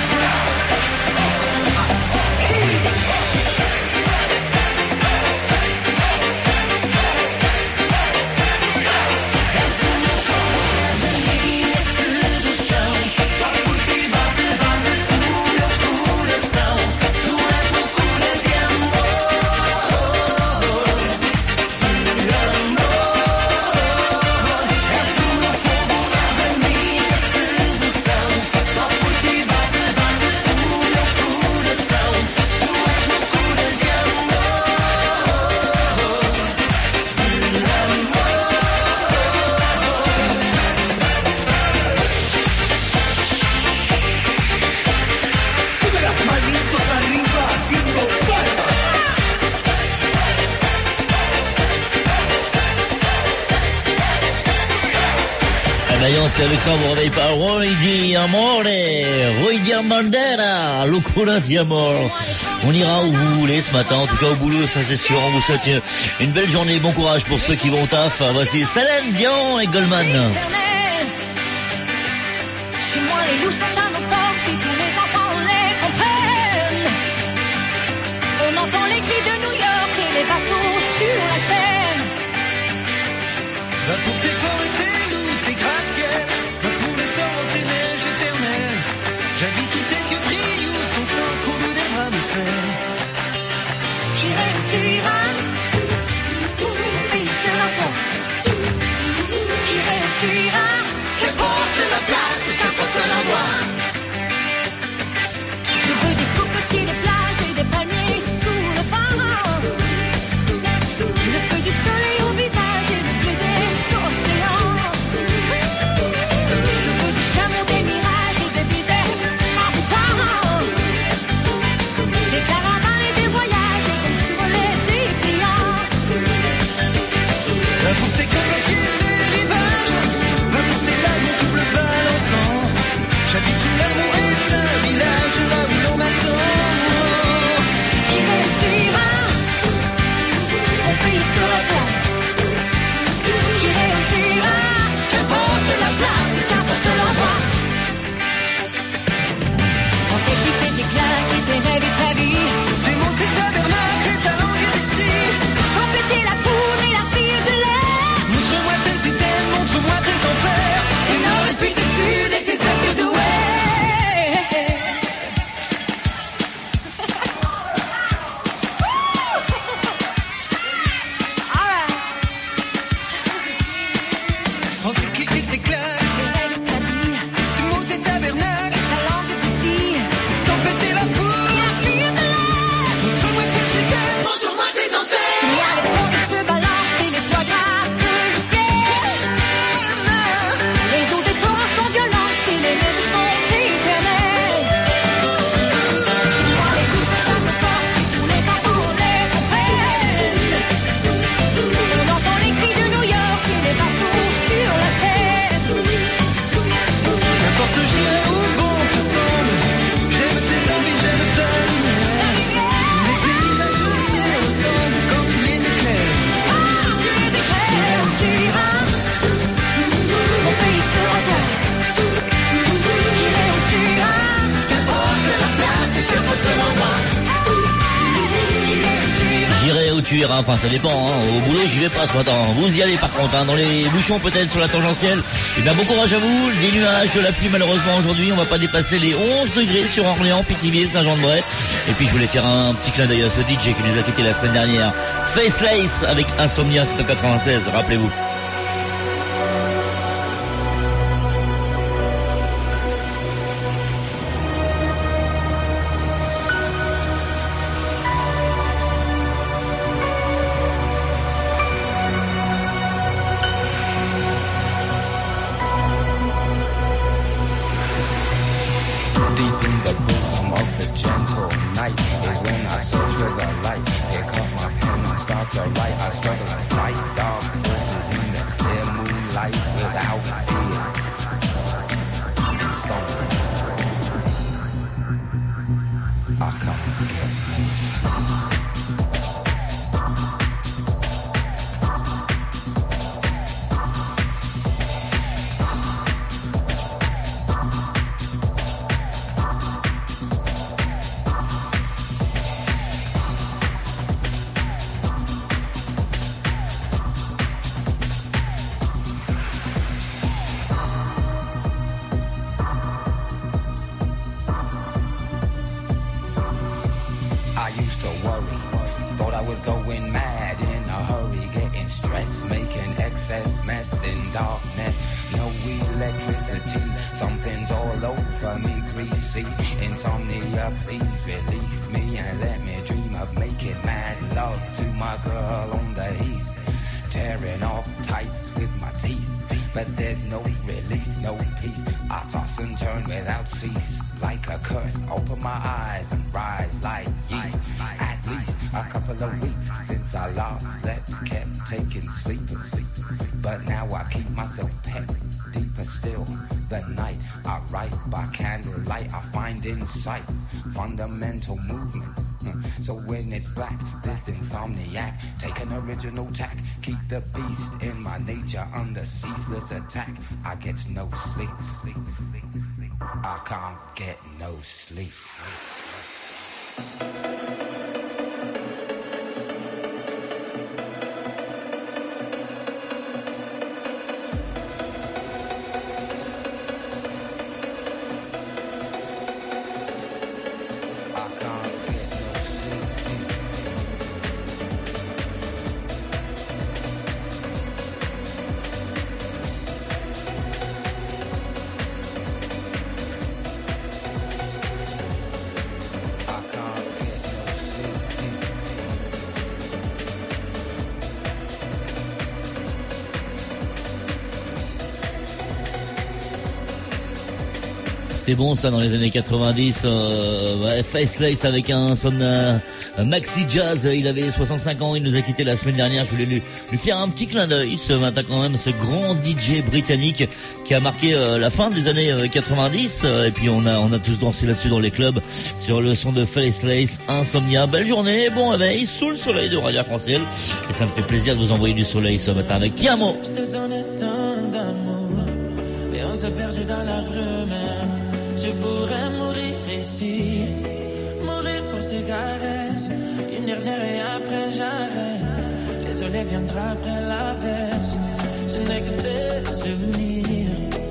Minha sedução, só por ti bate, bate o meu coração. Tu és loucura de amor, de amor. És o meu fogo, és a minha sedução. Só por ti bate, bate o meu coração. Tu és loucura de amor, de amor. Todas las manitos arriba haciendo palmas. Ah bah non, c'est avec ça, vous réveillez pas. Roy di Amore, Roy di Bandera, Locura di Amor. On ira où vous voulez ce matin, en tout cas au boulot, ça c'est sûr. On vous souhaite une belle journée, bon courage pour ceux qui vont au taf. Voici Céline Dion et Goldman. Éternel. Chez moi, les loups sont à nos portes et tous les enfants les comprennent. On entend les cris de New York et les bateaux sur la Seine. tu iras, mon pays sera toi. J'irai où tu iras, qu'importe la place, qu'importe l'endroit. Je veux des cocotiers, des plages et des palmiers sous le vent. Le feu du soleil au visage et le bleu des océans. Je veux des chameaux, des mirages et des déserts habitants. Des caravanes et des voyages et comme sur les dépliants. Va pour tes cocotiers, tes rivages, va pour tes lames au double balançant. J'habite où l'amour est un village, là où l'on m'attend. J'irai où tu iras, mon pays sera toi. J'irai où tu iras, qu'importe la place, qu'importe l'endroit. On t'écrit tes claques et tes rêves et ta vie. Tes mots, tes tabernacles et ta langue d'ici. On pétait la poudre et la fille de l'air. Montre-moi tes items, montre-moi tes enfers. Tes nord et puis tes sud et tes est et d'ouest. Prends tes clics et tes claques, Tes rêves et ta vie, tes mots, tes tabernacles. ta langue d'ici. T'en péter la foule. Et la fille de l'air. Montre-moi tes items, Montre-moi tes enfers. Il y a les ponts qui se balancent et les toits grattent le ciel. Les eaux des torrents sont violentes et les neiges sont éternelles. Chez moi, les goûts se passent fort et tous les enfants les comprennent. On entend les cris de New York et les bateaux sur la Seine. n'importe j'irai où bon te semble. J'aime tes envies, j'aime ta lumière. Tous les paysages te ressemblent quand tu les éclaires. Tu les éclairs. J'irai où tu iras, mon pays sera toi. J'irai où tu iras, qu'importe la place et qu'importe l'endroit. J'irai où tu iras. J'irai où tu iras, enfin ça dépend, hein. Au boulot j'y vais pas ce matin, vous y allez par contre, hein. Dans les bouchons peut-être sur la tangentielle. Et bien bon courage à vous, des nuages, de la pluie malheureusement aujourd'hui, on va pas dépasser les onze degrés sur Orléans, Pithiviers, Saint-Jean-de-Bray. Et puis je voulais faire un petit clin d'œil à ce D J qui nous a quitté la semaine dernière, Faceless avec Insomnia, c'était en quatre-vingt-seize, rappelez-vous. Deep in the bosom of the gentle night is when I search for the light. Pick up my pen and start to write. I struggle to fight dark forces in the clear moonlight without fear. Insomnia. I can't get no sleep. I used to worry, thought I was going mad in a hurry, getting stressed, making excess mess in darkness. No electricity, something's all over me, greasy. Insomnia, please release me and let me dream of making mad love to my girl on the heath. Tearing off tights with my teeth, but there's no release, no peace. I toss and turn without cease, like a curse. Open my eyes and rise like yeast. At least a couple of weeks since I last slept, kept taking sleepers, but now I keep myself pet. Deeper still, the night I write by candlelight. I find insight, fundamental movement. So when it's black, this insomniac, take an original tack, keep the beast in my nature under ceaseless attack. I get no sleep, I can't get no sleep. c'était bon ça dans les années quatre-vingt-dix. Euh, ouais, Faceless avec un son euh, maxi jazz. Il avait soixante-cinq ans, il nous a quitté la semaine dernière. Je voulais lui, lui faire un petit clin d'œil ce matin quand même, ce grand D J britannique qui a marqué euh, la fin des années euh, quatre-vingt-dix. Euh, et puis on a on a tous dansé là-dessus dans les clubs sur le son de Faceless, Insomnia. Belle journée, bon réveil sous le soleil de Radio Arc-en-Ciel. Et ça me fait plaisir de vous envoyer du soleil ce matin avec Tiamo. Je te donnais tant d'amour, mais on s'est perdu dans la rumeur. Je pourrais mourir ici, mourir pour ces caresses. Une dernière et après j'arrête. Le soleil viendra après l'averse. Je n'ai que des souvenirs.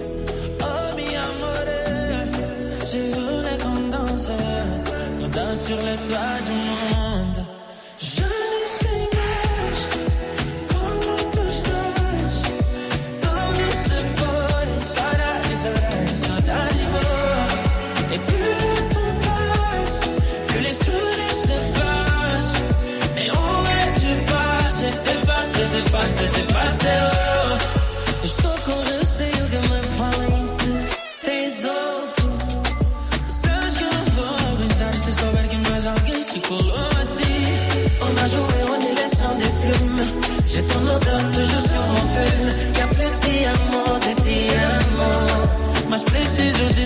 Oh mi amore, je voulais qu'on danse, qu'on danse sur le toit du monde. Je ne sais pas comment tout se passe. Todo se foi, saudade, saudade, saudade boa. Et plus le temps passe, plus les sourires s'effacent. Mais où es-tu passé? T'es passé, t'es passé, t'es passé, oh. Estou com receio que me falem que tens outro. Sabes que eu não vou aguentar se souber que mais alguém se colou a ti. On a joué en laissant des plumes. J'ai ton odeur toujours sur mon pull. Y'a plus de diamant, de diamant. Mas preciso de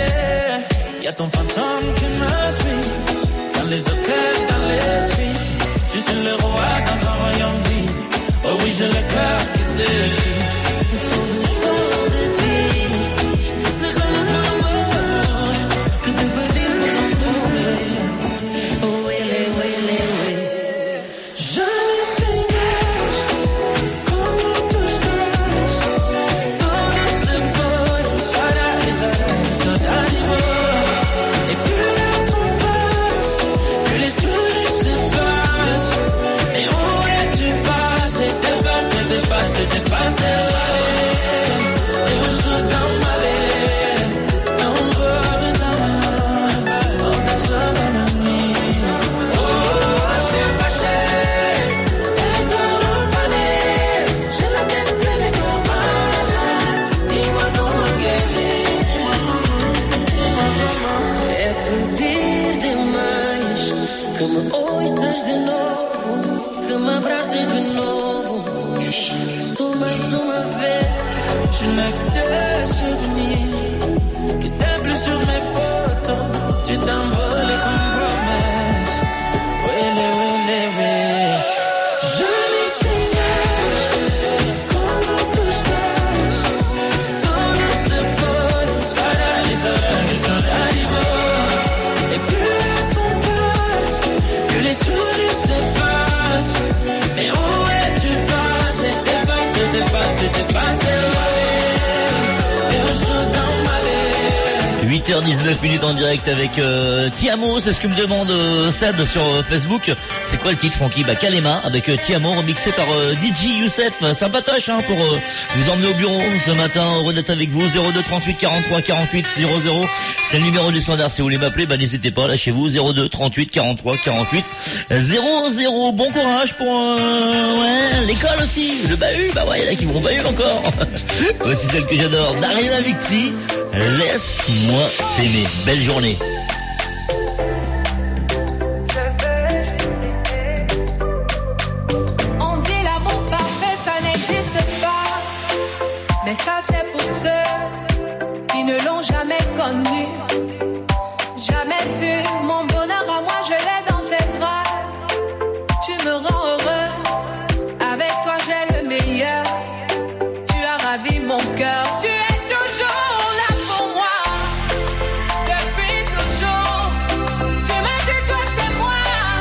ti. Y'a ton fantôme qui me suit. Dans les hôtels, dans les suites. Je suis le roi dans un royaume vide. Oh oui, j'ai le cœur qui s'effrite. Et todos falam de ti. Mais comme un amour que te pedir por amor. Oh, ele, ele, ele. Je ne sais pas comment tout se passe. Todo se foi, saudade, saudade, saudade boa. Et plus le temps passe, plus les sourires s'effacent. Et où es-tu passé? T'es passé, t'es passé, t'es passé. Et où je suis dans ma lait. Non, on peut arrêter. Oh, t'as ça dans la nuit. Oh, je suis fâché. Elle est vraiment fanée. J'ai la tête pleine de corps malades. Dis-moi comment guérir. Dis-moi comment. É pedir demais que me ouças de novo, que me abraces de novo. Só mais uma vez. Je n'ai que des souvenirs, que t'es plus sur mes photos. Tu t'envoles comme promesse. Wele, wele, wele. Je ne sais pas comment tout se passe. Todo se foi, saudade, saudade, saudade boa. Et plus le temps passe, plus les sourires s'effacent. Mais où es-tu passé? T'es passé, t'es passé, t'es passé. huit heures dix-neuf minutes en direct avec euh, Tiamo, c'est ce que me demande euh, Sad sur euh, Facebook. C'est quoi le titre, Francky? Bah Kalema avec euh, Tiamo, remixé par euh, D J Youssef. Sympatoche hein, pour euh, vous emmener au bureau ce matin. Heureux d'être avec vous. Zéro deux trente-huit quarante-trois quarante-huit zéro zéro. C'est le numéro du standard. Si vous voulez m'appeler, bah n'hésitez pas, lâchez-vous. Zéro deux trente-huit quarante-trois quarante-huit zéro zéro. Bon courage pour euh, ouais, l'école aussi. Le bahut, bah ouais, il y en a qui vont bahut encore. Voici celle que j'adore, Dariana Victi. Laisse-moi t'aimer. Belle journée. On dit l'amour parfait, ça n'existe pas. Mais ça, c'est pour ceux qui ne l'ont jamais connu. Jamais vu mon bonheur à moi, je l'ai dans tes bras. Tu me rends heureux. Avec toi, j'ai le meilleur. Tu as ravi mon cœur. Tu es toujours là pour moi. Depuis toujours. Tu m'as dit, toi, c'est moi.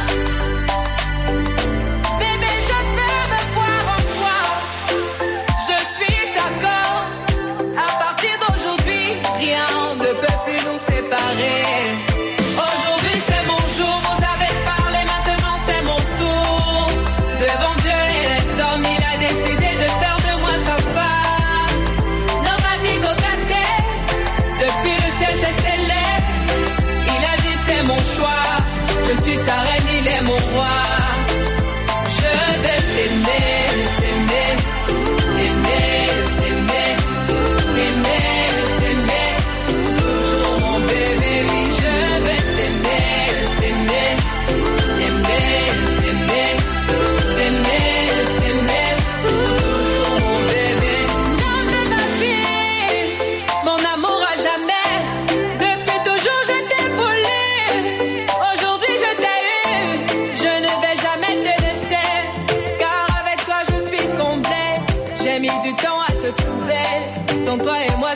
Bébé, je peux me voir en toi. Je suis d'accord. À partir d'aujourd'hui, rien ne peut plus nous séparer. Aujourd'hui, c'est mon jour. Vous avez parlé, maintenant, c'est mon tour. Devant Dieu et les hommes, il a décidé de faire de moi sa femme. Nobody go back there. Depuis le ciel, c'est scellé. Il a dit, c'est mon choix. Je suis sa reine, il est mon roi. Je vais t'aimer, t'aimer, t'aimer, t'aimer, t'aimer, t'aimer. Toujours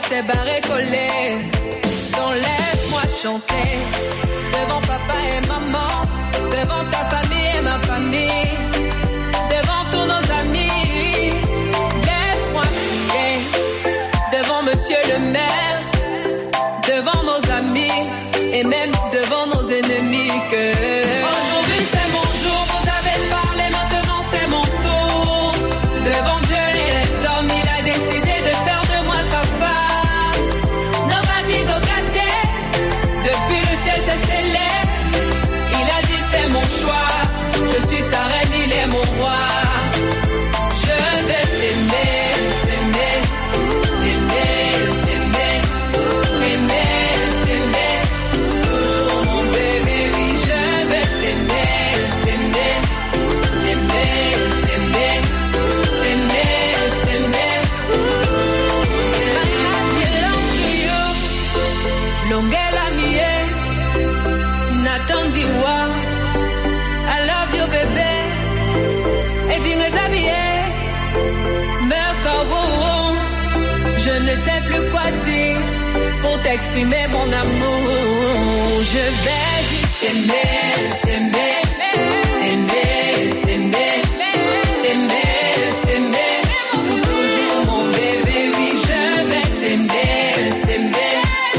ces barres collées. Donc laisse-moi chanter devant papa et maman, devant ta famille et ma famille, devant tous nos amis. Laisse-moi chanter devant monsieur le maire, devant nos amis et même devant nos ennemis. Que aujourd'hui c'est mon jour, vous avez parlé, maintenant c'est mon tour. Devant Dieu et les hommes, il a décidé de faire de moi sa femme. Nobody go get there. Depuis le ciel c'est scellé. Il a dit c'est mon choix. Je suis sa reine, il est mon roi. Je vais t'aimer, t'aimer, t'aimer, t'aimer, t'aimer, t'aimer. Toujours mon bébé, oui, je vais t'aimer, t'aimer, t'aimer, t'aimer, t'aimer, t'aimer. Longela mie, Nathan Diwa, I love you bébé, et dis-moi t'habiller, je ne sais plus quoi dire pour t'exprimer mon amour. Je vais juste t'aimer, t'aimer, t'aimer, t'aimer, t'aimer, t'aimer. Toujours mon bébé, oui, je vais t'aimer, t'aimer.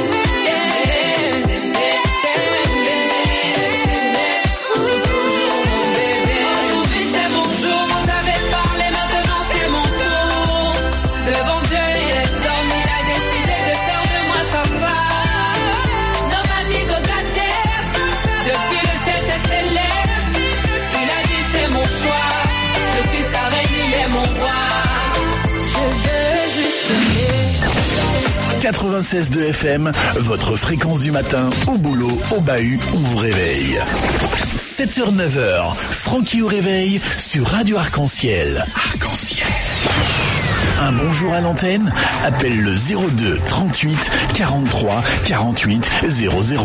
quatre-vingt-seize deux F M, votre fréquence du matin, au boulot, au bahut, on vous réveille. sept heures neuf heures, Francky au réveil sur Radio Arc-en-Ciel. Arc-en-Ciel. Un bonjour à l'antenne, appelle le zéro deux trente-huit quarante-trois quarante-huit zéro zéro.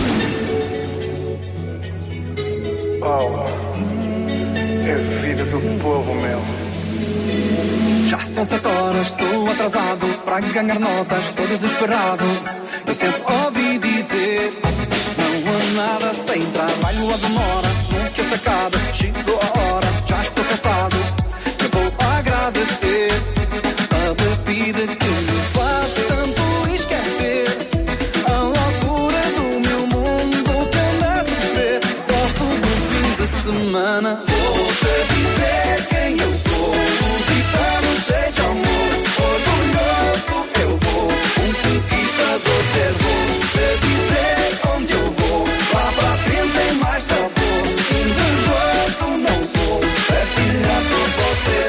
Oh, é vida do povo, meu. Já são sete horas, estou atrasado para ganhar notas, estou desesperado. Eu sempre ouvi dizer, não há nada sem trabalho ou demora. Nunca se acaba, chegou a hora, já estou cansado. Eu vou agradecer a bebida que me faz tanto esquecer a loucura do meu mundo que anda a sofrer. Gosto do fim de semana, vou-te dizer quem eu sou. Cheio de amor, orgulhoso eu vou, um conquistador ser vou, te dizer onde eu vou, lá pra frente tem mais sabor, invejoso não sou, partilhar só pode ser,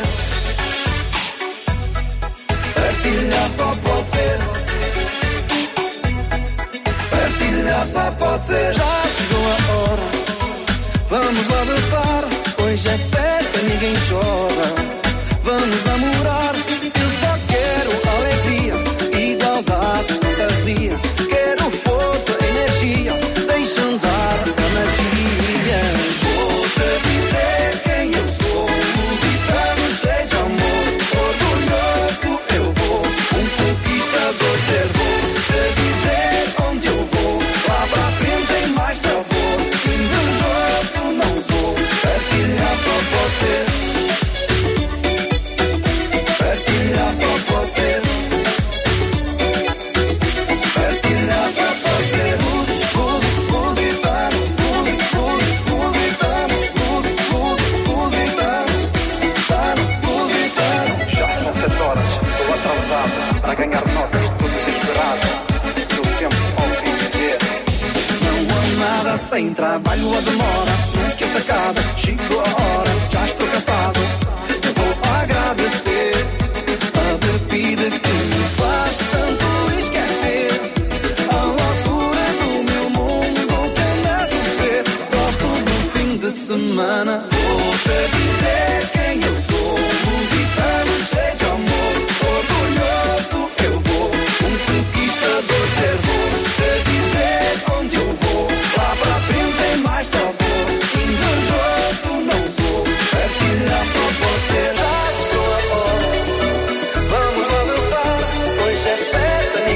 partilhar só pode ser, partilhar só pode ser. Já chegou a hora, vamos lá dançar, hoje é festa, ninguém chora. Vamos namorar, eu só quero alegria, igualdade, fantasia. Quero força, energia, deixa andar a magia. Vou-te dizer quem eu sou, lusitano cheio de amor. Orgulhoso eu vou, um conquistador ser vou. Te dizer onde eu vou, lá pra frente tem mais sabor. Invejoso não sou, partilhar só pode ser. Só pode ser, partilhar só pode ser. Lusitano, lusitano, lusitano, lusitano. Já são sete horas, estou atrasado para ganhar notas, estou desesperado. Eu sempre ouvi dizer, não há nada sem trabalho ou demora. Nunca se acaba, chegou a hora, já estou cansado. Eu vou agradecer bebida que me faz tanto esquecer a loucura do meu mundo que anda a sofrer. Gosto do fim de semana, vou-te dizer quem eu sou. Lusitano cheio de amor, orgulhoso eu vou, um conquistador ser vou. Te dizer onde eu vou, lá pra frente tem mais sabor. Invejoso não sou, partilhar só pode ser. Já chegou a hora, vamos lá dançar, hoje é festa,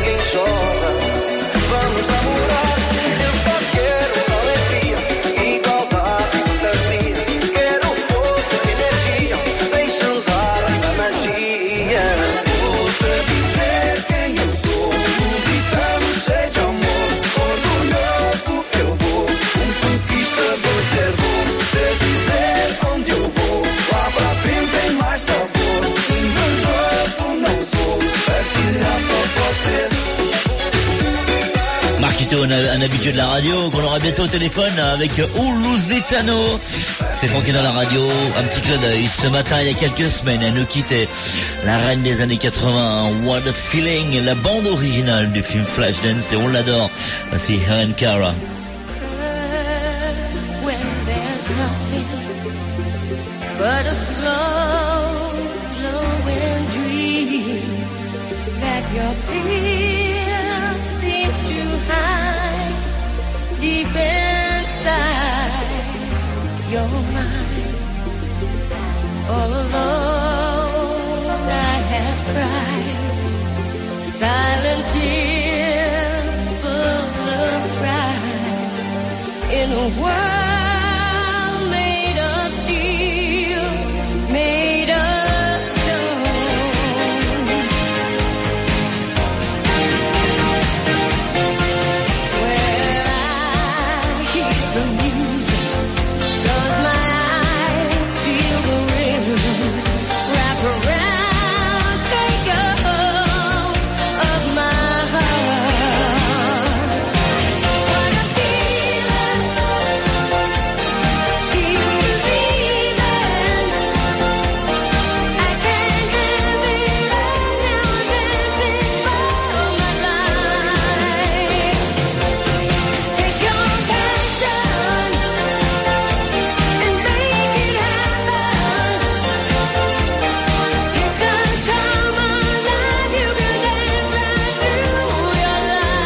Théo, un, un habitué de la radio, qu'on aura bientôt au téléphone avec Uluzetano. C'est Francky dans la radio, un petit clin d'œil. Ce matin, il y a quelques semaines, elle nous quittait. La reine des années quatre-vingts, What a Feeling, la bande originale du film Flashdance, et on l'adore. C'est Helen Cara. When there's nothing but a slow glowing dream that your fear seems to hide deep inside your mind. All alone I have cried silent tears full of pride in a world made of steel, made of stone. Where I hear the music, close my eyes, feel the rhythm, wrap around, take a hold of my heart. What a feeling, feels believing. I can't have it all now, dancing for my life. Take your passion and make it happen. It does come alive, you can dance right through your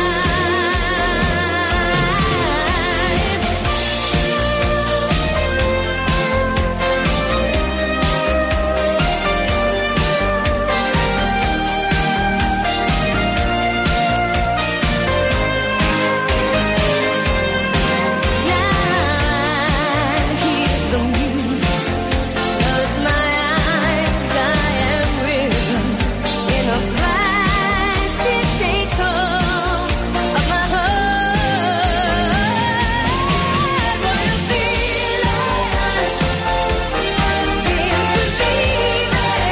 I hear the music, close my eyes, I am rhythm. In a flash, it takes hold of my heart. What a feeling, feels believing.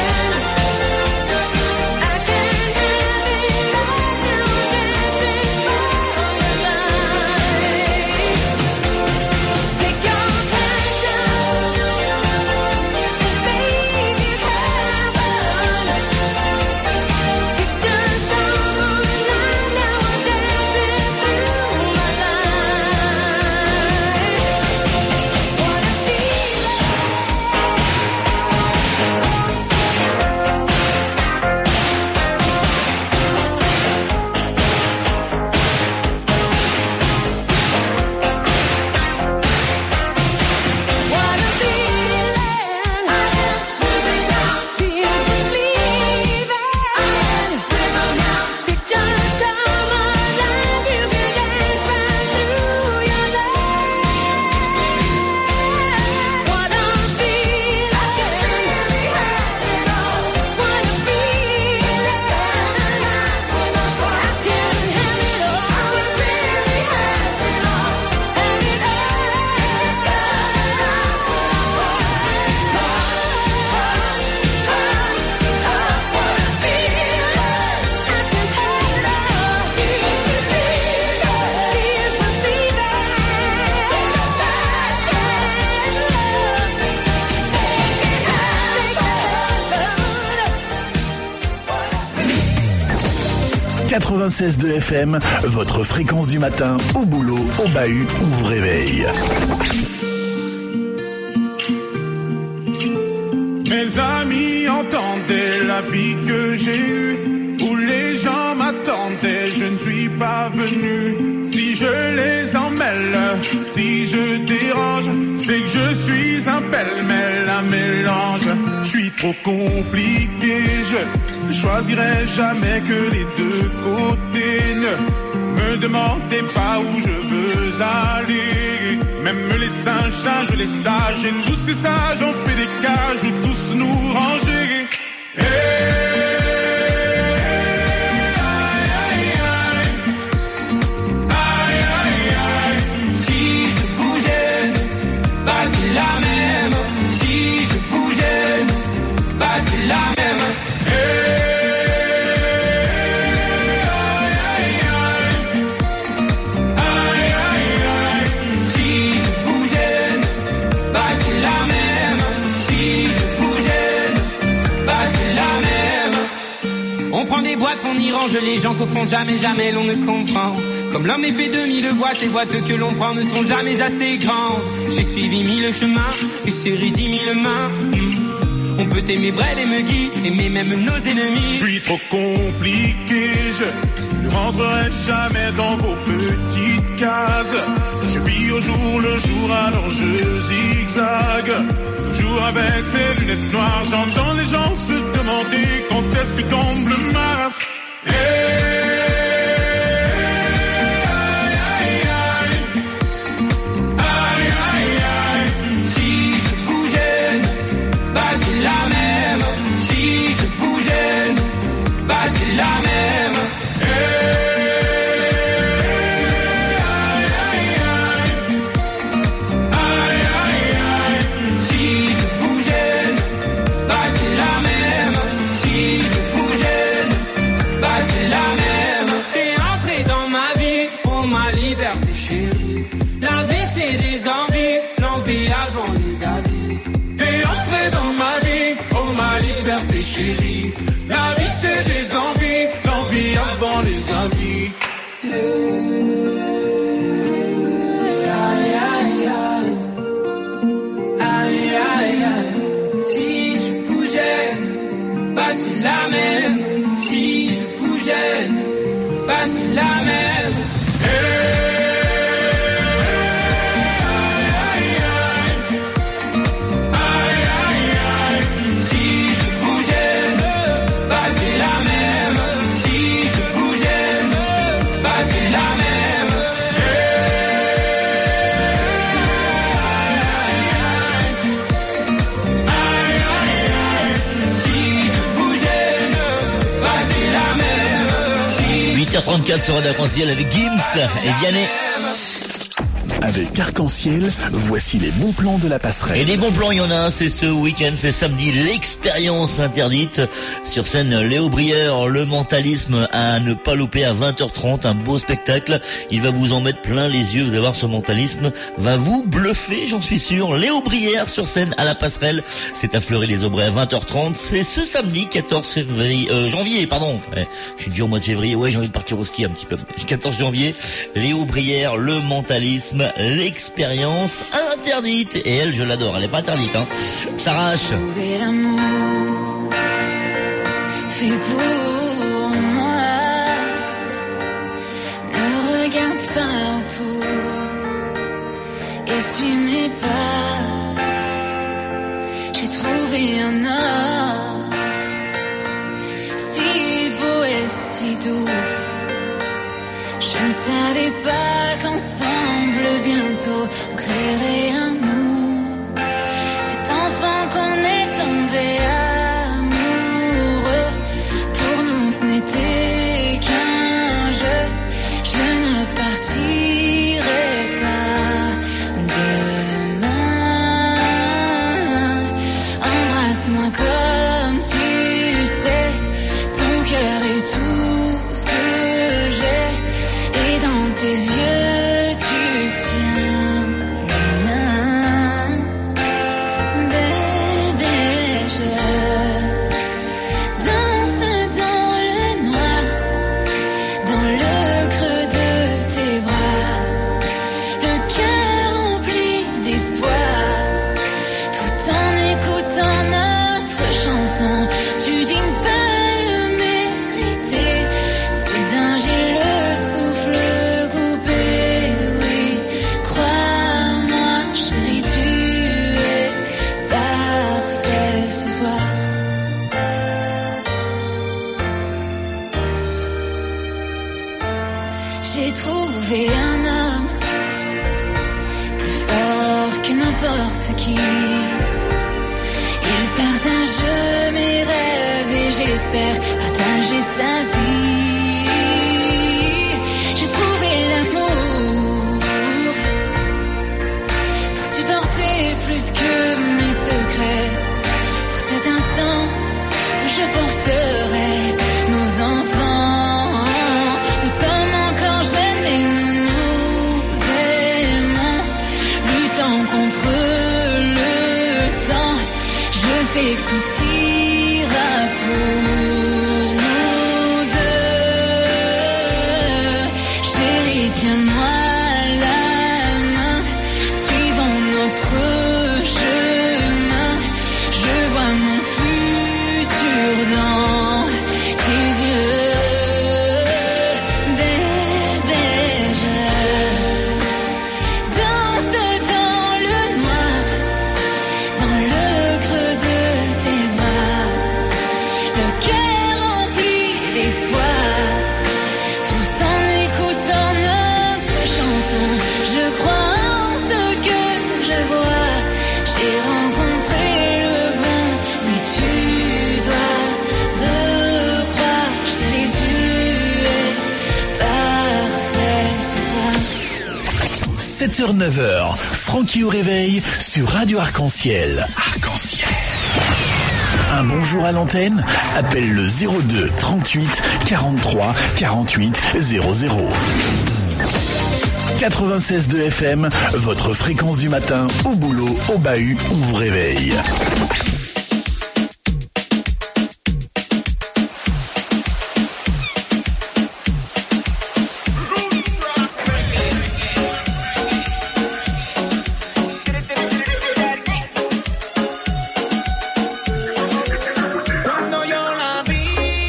I can't have it all now, dancing for my life. Take your passion, make it happen. It just come alive now, I'm dancing through my life. What a What a feeling, moving on, feels believing. It just come alive, you can dance right through your life. What a feeling, I can really have it all. What a feeling, I can have it all. I can really have it all. And it just got quatre-vingt-seize deux F M, votre fréquence du matin, au boulot, au bahut, on vous réveille. Mes amis entendaient la vie que j'ai eue, où les gens m'attendaient, je ne suis pas venu. Si je les emmêle, si je dérange, c'est que je suis un pêle-mêle, un mélange. Je suis trop compliqué, je choisirai jamais que les deux côtés. Ne me demandez pas où je veux aller. Même les singes, singes, les sages, et tous ces sages ont fait des cages où tous nous ranger. Hey, aïe, aïe, aïe. Aïe, aïe, aïe. Si je vous gêne, bah c'est la même. Si je vous gêne, bah c'est la même. Hey, aïe, aïe, aïe. mélange les gens qu'au fond jamais, jamais l'on ne comprend. Comme l'homme est fait de mille boîtes, les boîtes que l'on prend ne sont jamais assez grandes. J'ai suivi mille chemins et serré dix mille mains. Mmh. On peut aimer Brel et Meggy, aimer même nos ennemis. Je suis trop compliqué, je ne rentrerai jamais dans vos petites cases. Je vis au jour le jour, alors je zigzague. Toujours avec ces lunettes noires, j'entends les gens se demander quand est-ce que tombe le masque. Hey, la même, si je vous gêne, bah c'est la même. Si je vous gêne, bah c'est la même. Si je vous gêne, bah c'est la même. T'es entré dans ma vie, oh ma liberté chérie. La vie c'est des envies, l'envie avant les avis. T'es entré dans ma vie, oh ma liberté chérie. La vie c'est des envies, l'envie avant les avis. Aïe aïe aïe, aïe aïe aïe. Si je vous gêne, bah c'est la même. Si je vous gêne, bah c'est la même. huit heures trente-quatre sur Radio Arc-en-Ciel avec Gims et Vianney. Avec Arc-en-Ciel, voici les bons plans de la passerelle. Et les bons plans, il y en a un, c'est ce week-end, c'est samedi, l'expérience interdite. Sur scène, Léo Brière, le mentalisme à ne pas louper à vingt heures trente, un beau spectacle. Il va vous en mettre plein les yeux, vous allez voir, ce mentalisme va vous bluffer, j'en suis sûr. Léo Brière sur scène à la passerelle, c'est à Fleury-les-Aubrais à vingt heures trente. C'est ce samedi, quatorze février, euh, janvier, pardon. Ouais, je suis déjà au mois de février, ouais, j'ai envie de partir au ski un petit peu. quatorze janvier, Léo Brière, le mentalisme, l'expérience interdite. Et elle, je l'adore, elle est pas interdite, hein. S'arrache. Trouver l'amour fait pour moi. Ne regarde pas autour, essuie mes pas. J'ai trouvé un homme si beau et si doux. Je ne savais pas qu'ensemble bientôt on créerait un nous. Cet enfant qu'on est tombé amoureux, pour nous ce n'était qu'un jeu. Je ne partirai pas demain. Embrasse-moi comme tu sais, ton cœur est tout ce que j'ai. Et dans tes yeux, tu tiens bien. Bébé, je danse dans le noir, dans le creux de tes bras, le cœur rempli d'espoir, tout en écoutant notre chanson. Tu dis pas le mériter, soudain j'ai le souffle coupé, oui, crois-moi chérie, tu es parfait ce soir. J'ai trouvé un homme plus fort que n'importe qui. Il partage mes rêves et j'espère partager sa vie. J'ai trouvé l'amour pour supporter plus que mes secrets. Pour cet instant où je porterai nos enfants. Nous sommes encore jeunes et nous nous aimons, luttant contre le temps. Je sais que tout ira pour nous deux. sept heures neuf heures, Francky au réveil sur Radio Arc-en-Ciel. Arc-en-Ciel. Un bonjour à l'antenne, appelle le zéro deux trente-huit quarante-trois quarante-huit zéro zéro. quatre-vingt-seize deux F M, votre fréquence du matin, au boulot, au bahut, on vous réveille. Cuando yo la vi,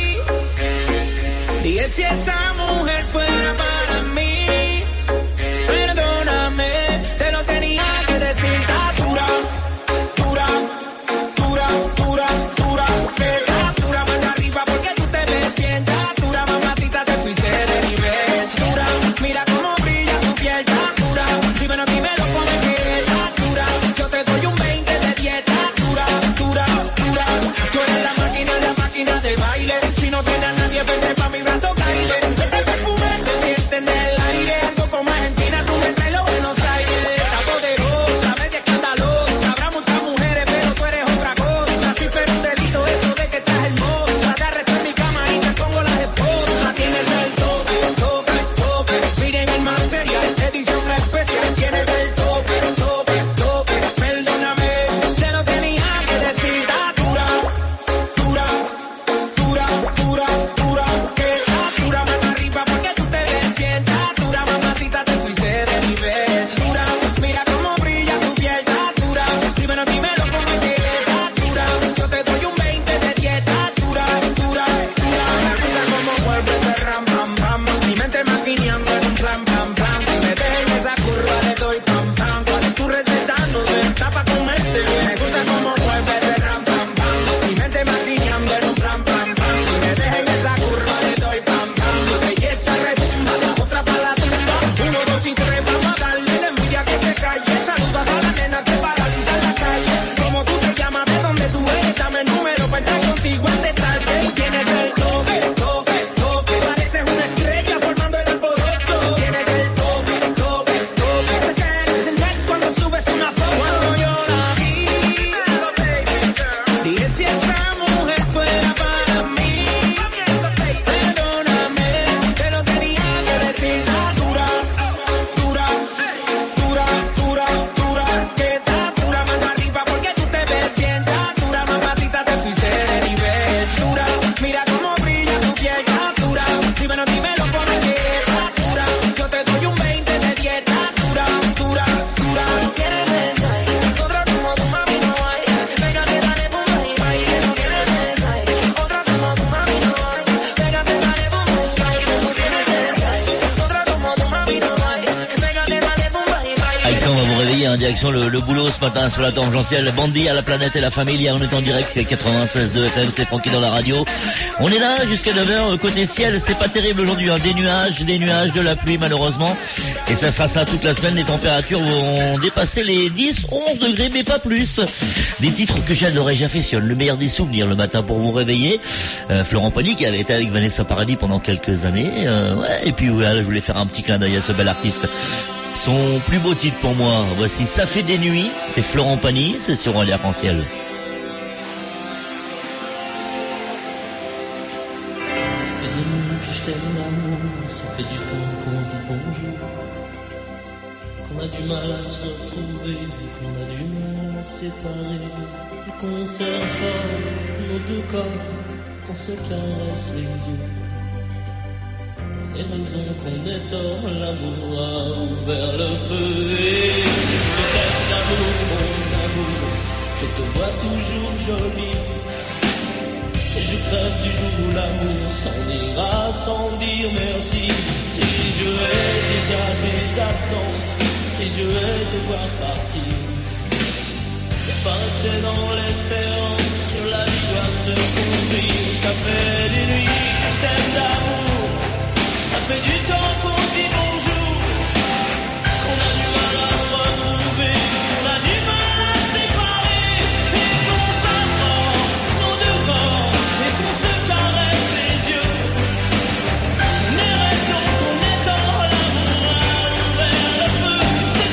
dije si esa mujer fuera para mí. Perdóname, te lo tenía que decir. Está dura, dura, dura, dura, dura. Que está dura más arriba porque tú te ves bien. Está dura, mamacita, te fuiste de nivel. Dura, mira cómo brilla tu piel. Está dura, dímelo, dímelo, come que está dura. Yo te doy un veinte de dieta. Dura, dura, dura. Tú eres la máquina, la máquina de baile. Si no tienes a nadie, vete pa' mi brazo, caile. Ese perfume se siente en el aire. Algo como Argentina, tú me traes los Buenos Aires. Está poderosa, media escandalosa. Habrá muchas mujeres, pero tú eres otra cosa. Si fuera un delito eso de que estás hermosa. Te arresto en mi cama y te pongo las esposas. Tienes el toque, toque, toque. Miren el material, edición especial. Tienes el toque, toque, toque. Perdóname, te lo tenía que decir. Está dura, dura, dura, dura, dura. Que está dura más arriba porque tú te ves bien. Está dura, mamacita, te fuiste de nivel. Dura, mira cómo brilla tu piel. Está dura, dímelo, dímelo, cómo que está dura. Yo te doy un veinte de dieta. Dura, dura, dura. Dura como vuelve de ram, pam, pam. Mi mente maquineando en un plan, pam, pam. Si me dejas en esa curva le doy pam, pam. ¿Cuál es tu receta? No sé, está pa' comerte. Me gusta como vuelve de ram, pam, pam. Mi mente maquineando en un plan, pam, pam. Si me dejas en esa curva le doy pam, pam. Tu belleza retumba, la otra pa' la tumba. Uno, dos y tres, vamos a darle la envidia que se calle. Saluda a la nena que paraliza la calle. Como tú te llamas, de donde tú eres, dame el número para estar contigo antes tarde. Tienes el toque, toque, toque. Pareces una estrella formando el alboroto. Tienes el toque, toque, toque. Se cae en el net cuando subes una foto. Cuando yo la vi, dije si esa mujer fuera para mí. Perdóname, te lo tenía que decir. Está dura, dura, dura, dura, dura. Que está dura más arriba porque tú te ves bien. Está dura, mamacita, te fuiste de nivel. Dura, mira cómo brilla tu piel. Está dura, dímelo, dímelo, come que está dura. Yo te doy un veinte de dieta. Dura, dura, dura. Tienes esa, otra como tu mami no hay. Pégate, dale, pum, y baile. No tienes esa, otra como tu mami no hay. Pégate, dale, pum, y baile. No tienes esa, otra como tu mami no hay. Pégate, dale, pum, y baile. Alexandre, on va vous réveiller en direction le, le boulot ce matin sur la tangentielle. Bandit à la planète et la famille. On est en direct quatre-vingt-seize deux F M, c'est Francky dans la radio. On est là jusqu'à neuf heures. Côté ciel, c'est pas terrible aujourd'hui, hein. Des nuages, des nuages, de la pluie malheureusement. Et ça sera ça toute la semaine. Les températures vont dépasser les dix, onze degrés, mais pas plus. Des titres que j'adorais, j'affectionne. Le meilleur des souvenirs le matin pour vous réveiller. Euh, Florent Pagny qui avait été avec Vanessa Paradis pendant quelques années. Euh, ouais. Et puis voilà, je voulais faire un petit clin d'œil à ce bel artiste. Son plus beau titre pour moi, voici Ça fait des nuits, c'est Florent Pagny, c'est sur Radio Arc-en-Ciel. Ça fait des nuits que je t'aime l'amour, ça fait du temps qu'on se dit bonjour, qu'on a du mal à se retrouver, qu'on a du mal à se séparer, et qu'on serre fort nos deux corps, qu'on se caresse les yeux. Les raisons qu'on est tort, l'amour a ouvert le feu. Et je t'aime d'amour, mon amour, je te vois toujours jolie. Et je crève du jour où l'amour s'en ira sans dire merci. Et je hais déjà tes absences, et je hais de voir partir. Et passer dans l'espérance, sur la vie doit se construire. Ça fait des nuits que je t'aime d'amour. Ça fait du temps qu'on se dit bonjour, qu'on a du mal à se retrouver, qu'on a du mal à se séparer, et qu'on s'apprend nos deux corps, et qu'on se caresse les yeux. Les raisons qu'on est tort, l'amour a ouvert le feu. C'est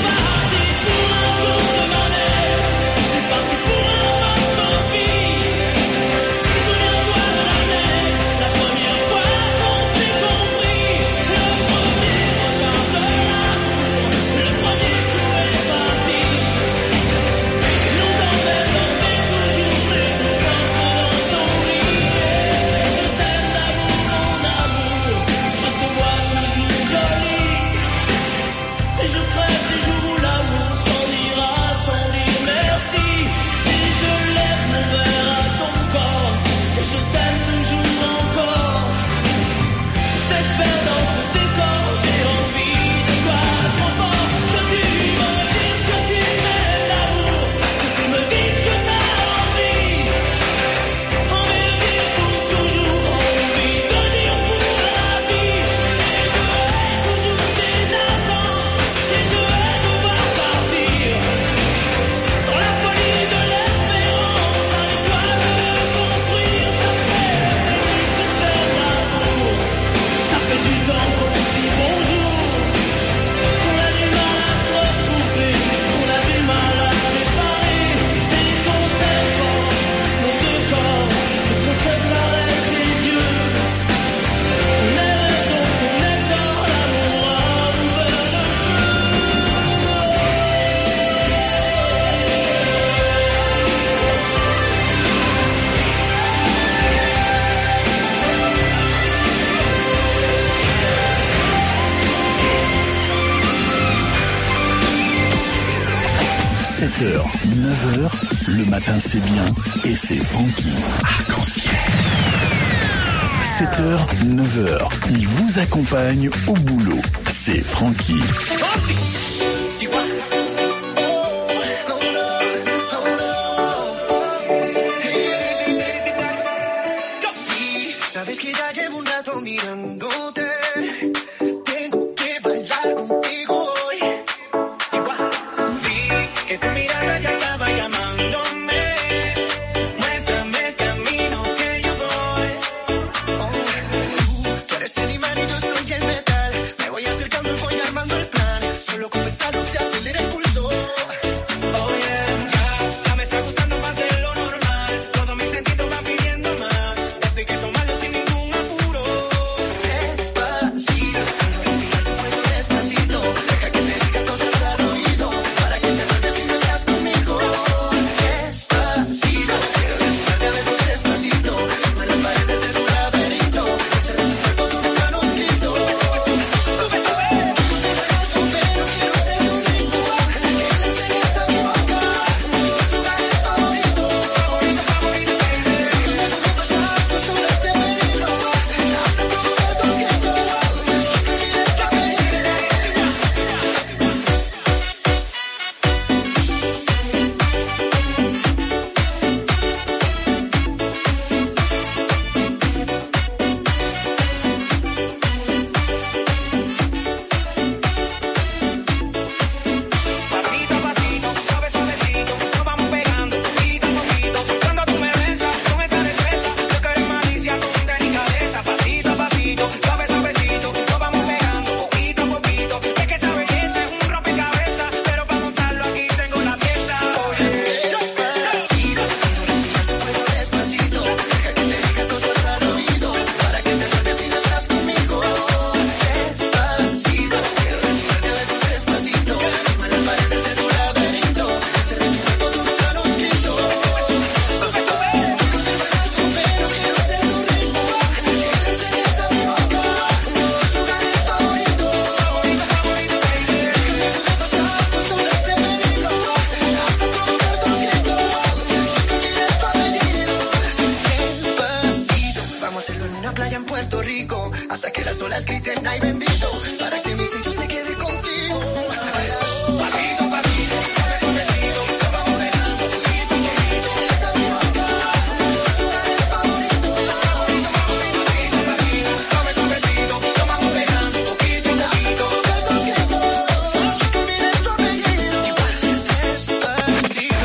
sept heures, neuf heures, le matin c'est bien et c'est Francky. Arc-en-ciel. sept heures, neuf heures, il vous accompagne au boulot. C'est Francky. Sabes que ya llevo un rato mirándote. Tengo que bailar contigo hoy. Vi que tu mirada ya estaba llamándome. Muéstrame el camino que yo voy. Oh, tú eres el imán y yo soy el metal. Me voy acercando y voy armando el plan. Solo con pensarlo se acelera el pulso. Oh yeah, ya, ya me está gustando más de lo normal. Todos mis sentidos van pidiendo más. Esto hay que tomarlo sin ningún apuro. Despacito, respirar tu cuello despacito. Deja que te diga cosas al oído para que te acuerdes si no estás conmigo. Despacito, quiero desnudarte a besos despacito. Firma las paredes de tu laberinto. Hacer de tu cuerpo todo un manuscrito. Sube, sube, sube. Pero quiero ser tu ritmo. Que le enseñes a mi boca los lugares favoritos. Favorito, favorito, baby. Los puntos altos sobre este peligro. Hasta provocar tus gritos. Que olvides tu apellido. Pasito a pasito, suave suavecito, nos vamos pegando poquito a poquito. Cuando tú me besas con esa destreza, yo quiero malicia con delicadeza. Pasito a pasito, suave suavecito, nos vamos pegando poquito a poquito. Es que esa belleza es un rompecabezas, pero para montarlo aquí tengo la pieza. Oye, despacito, quiero respirar tu cuello despacito. Deja que te diga cosas al oído para que te acuerdes si no estás conmigo. Despacito, quiero desnudarte a besos despacito. Firma las paredes de tu laberinto. Hacer de tu cuerpo todo un manuscrito. Sube, sube. Pero quiero ser tu ritmo. Que le enseñes a mi boca los lugares favoritos. Favorito, favorito, baby. Los puntos altos sobre este peligro. Hasta provocar tus gritos. Que olvides tu apellido. Despacito, vamos a hacerlo en una playa en Puerto Rico. Hasta que las olas griten ay bendito. Para que mi sello se quede contigo. Pasito a pasito, suave suavecito, nos vamos pegando poquito a poquito. Esa mi boca, los lugares favoritos. Favorito, favorito, pasito a pasito, suave suavecito, nos vamos pegando poquito a poquito. Provocar tus gritos, que olvides tu apellido. Despacito.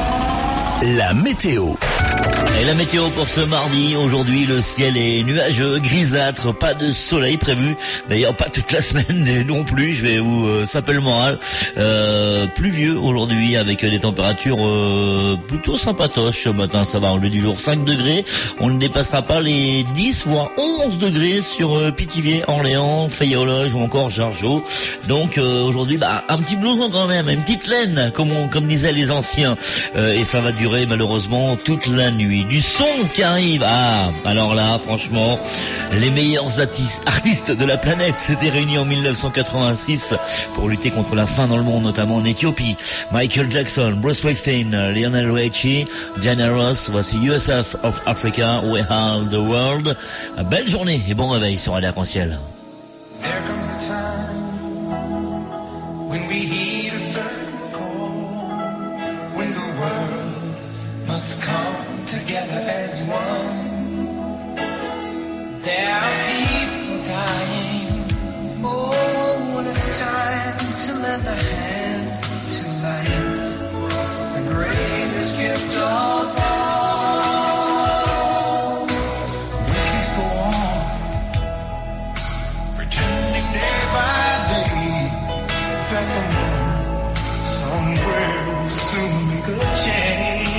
La météo. Et la météo pour ce mardi, aujourd'hui le ciel est nuageux, grisâtre, pas de soleil prévu, d'ailleurs pas toute la semaine non plus, je vais vous euh, saper le moral, euh, pluvieux aujourd'hui avec des températures euh, plutôt sympatoches ce matin, ça va enlever du jour cinq degrés, on ne dépassera pas les dix voire onze degrés sur euh, Pithiviers, Orléans, Fayologe ou encore Jargeau, donc euh, aujourd'hui bah, un petit blouson quand même, une petite laine comme, on, comme disaient les anciens, euh, et ça va durer malheureusement toute la nuit. Du son qui arrive, ah, alors là, franchement, les meilleurs artistes, artistes de la planète s'étaient réunis en mille neuf cent quatre-vingt-six pour lutter contre la faim dans le monde, notamment en Éthiopie. Michael Jackson, Bruce Springsteen, Lionel Richie, Diana Ross, voici U S F of Africa, We Are the World. Belle journée et bon réveil sur Radio Arc-en-Ciel. There comes a time when we heed a certain call, when the world must come together as one. There are people dying. Oh, when it's time to lend a hand to life, the greatest gift of all. We can go on pretending day by day that someone somewhere will soon make a change.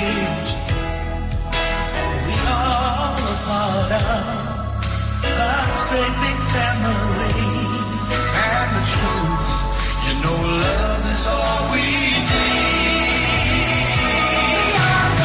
All a part of God's great big family. And the truth, you know love is all we need. We are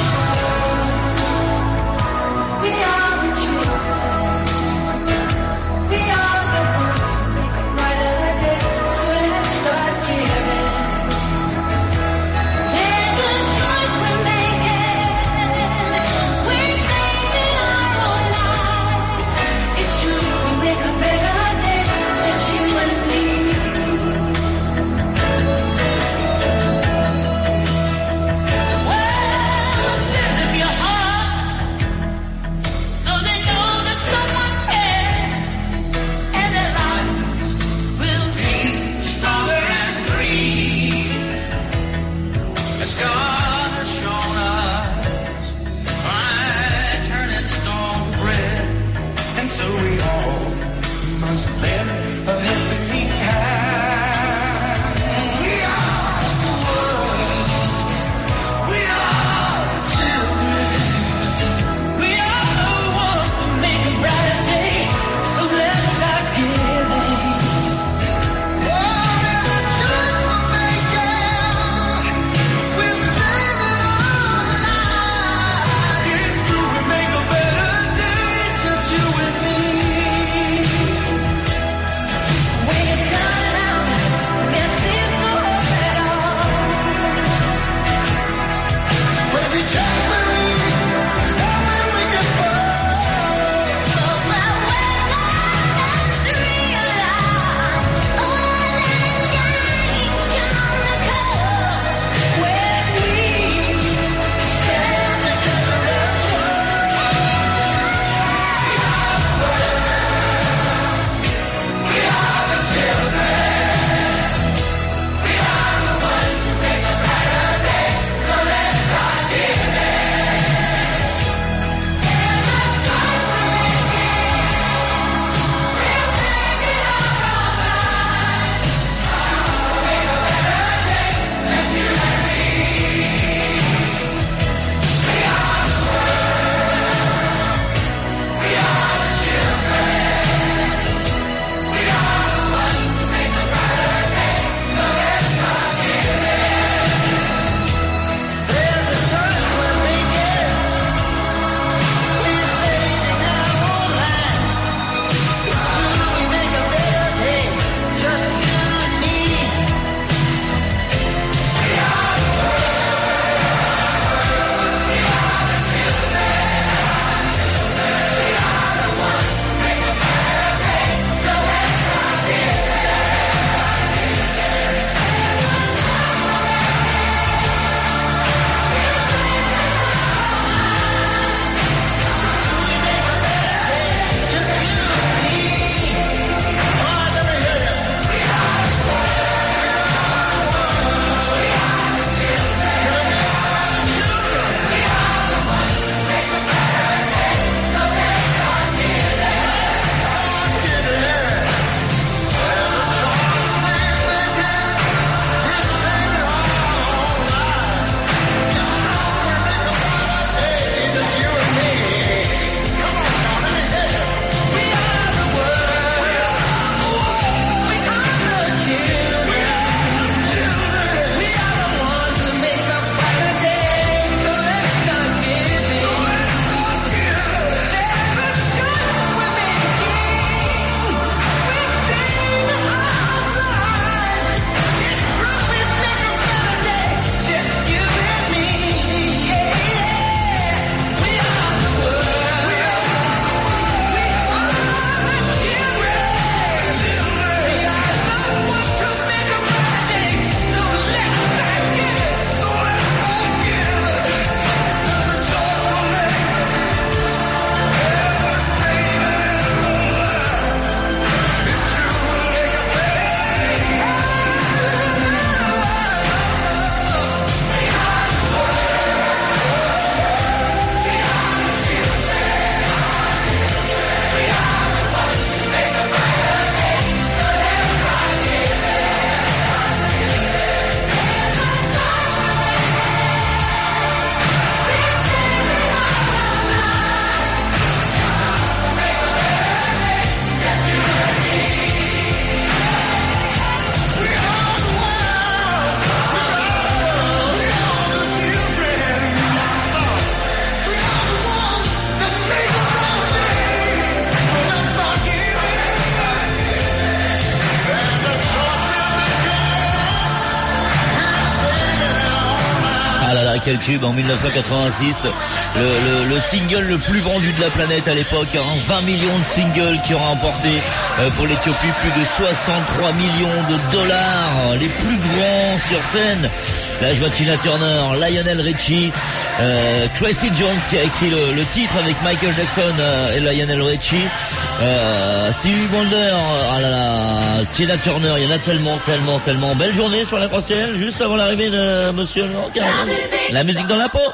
quel tube en mille neuf cent quatre-vingt-six, le, le, le single le plus vendu de la planète à l'époque, hein, vingt millions de singles qui ont remporté euh, pour l'Éthiopie plus de soixante-trois millions de dollars, les plus grands sur scène. Là je vois Tina Turner, Lionel Richie, euh, Tracy Jones qui a écrit le, le titre avec Michael Jackson euh, et Lionel Richie, euh, Stevie Wonder, ah là là, Tina Turner, il y en a tellement, tellement, tellement. Belle journée sur l'arc-en-ciel, juste avant l'arrivée de Monsieur Laurent Carré. La musique dans la peau.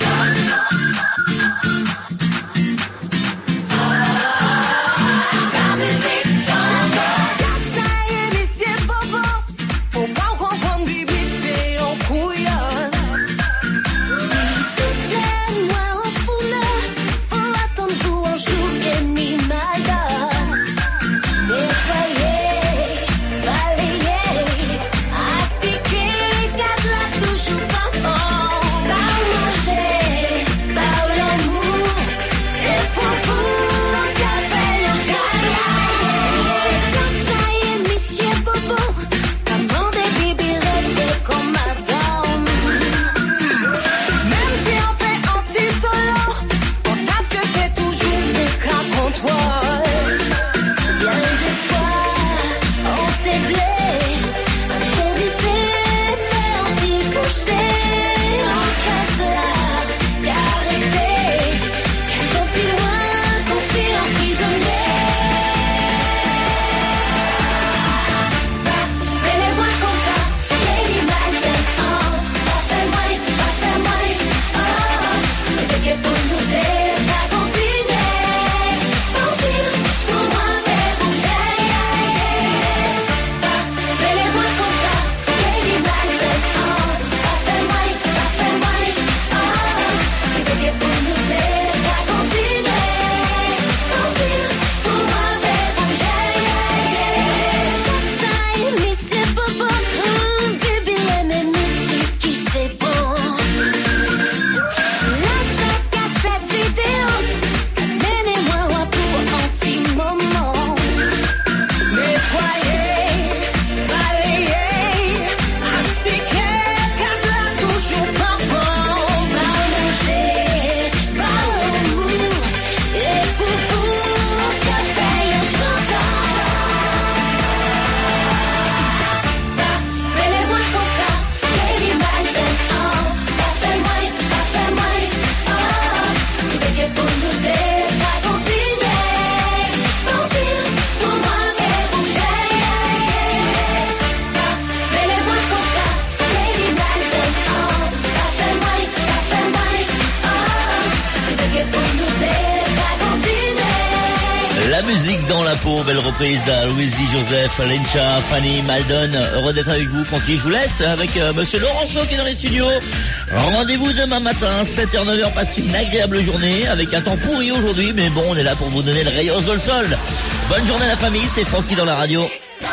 Belle reprise d'Louisie Joseph, Lencha, Fanny, Maldon. Heureux d'être avec vous, Francky. Je vous laisse avec euh, Monsieur Laurenceau qui est dans les studios. Rendez-vous demain matin, sept heures neuf heures. Passez une agréable journée avec un temps pourri aujourd'hui, mais bon, on est là pour vous donner le rayon dans le sol. Bonne journée à la famille, c'est Francky dans la radio.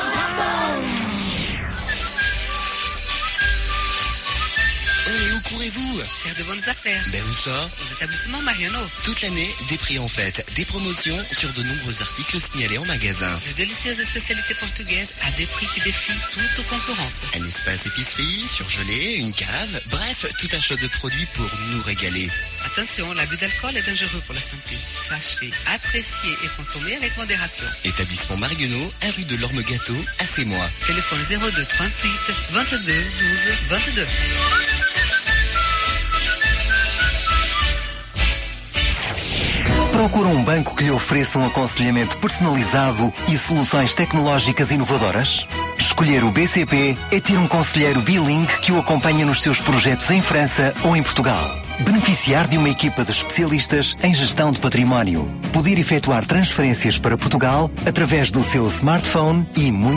Faire de bonnes affaires. Ben où ça? Aux établissements Marionneau. Toute l'année, des prix en fête, des promotions sur de nombreux articles signalés en magasin. De délicieuses spécialités portugaises à des prix qui défient toute concurrence. Un espace épicerie, surgelé, une cave, bref, tout un choix de produits pour nous régaler. Attention, l'abus d'alcool est dangereux pour la santé. Sachez, apprécier et consommer avec modération. Établissement Marionneau, un rue de l'Orme Gâteau, à Sémois. Téléphone zéro deux trente-huit vingt-deux douze vingt-deux. Procura um banco que lhe ofereça um aconselhamento personalizado e soluções tecnológicas inovadoras? Escolher o B C P é ter um conselheiro bilingue que o acompanha nos seus projetos em França ou em Portugal. Beneficiar de uma equipa de especialistas em gestão de património. Poder efetuar transferências para Portugal através do seu smartphone e muito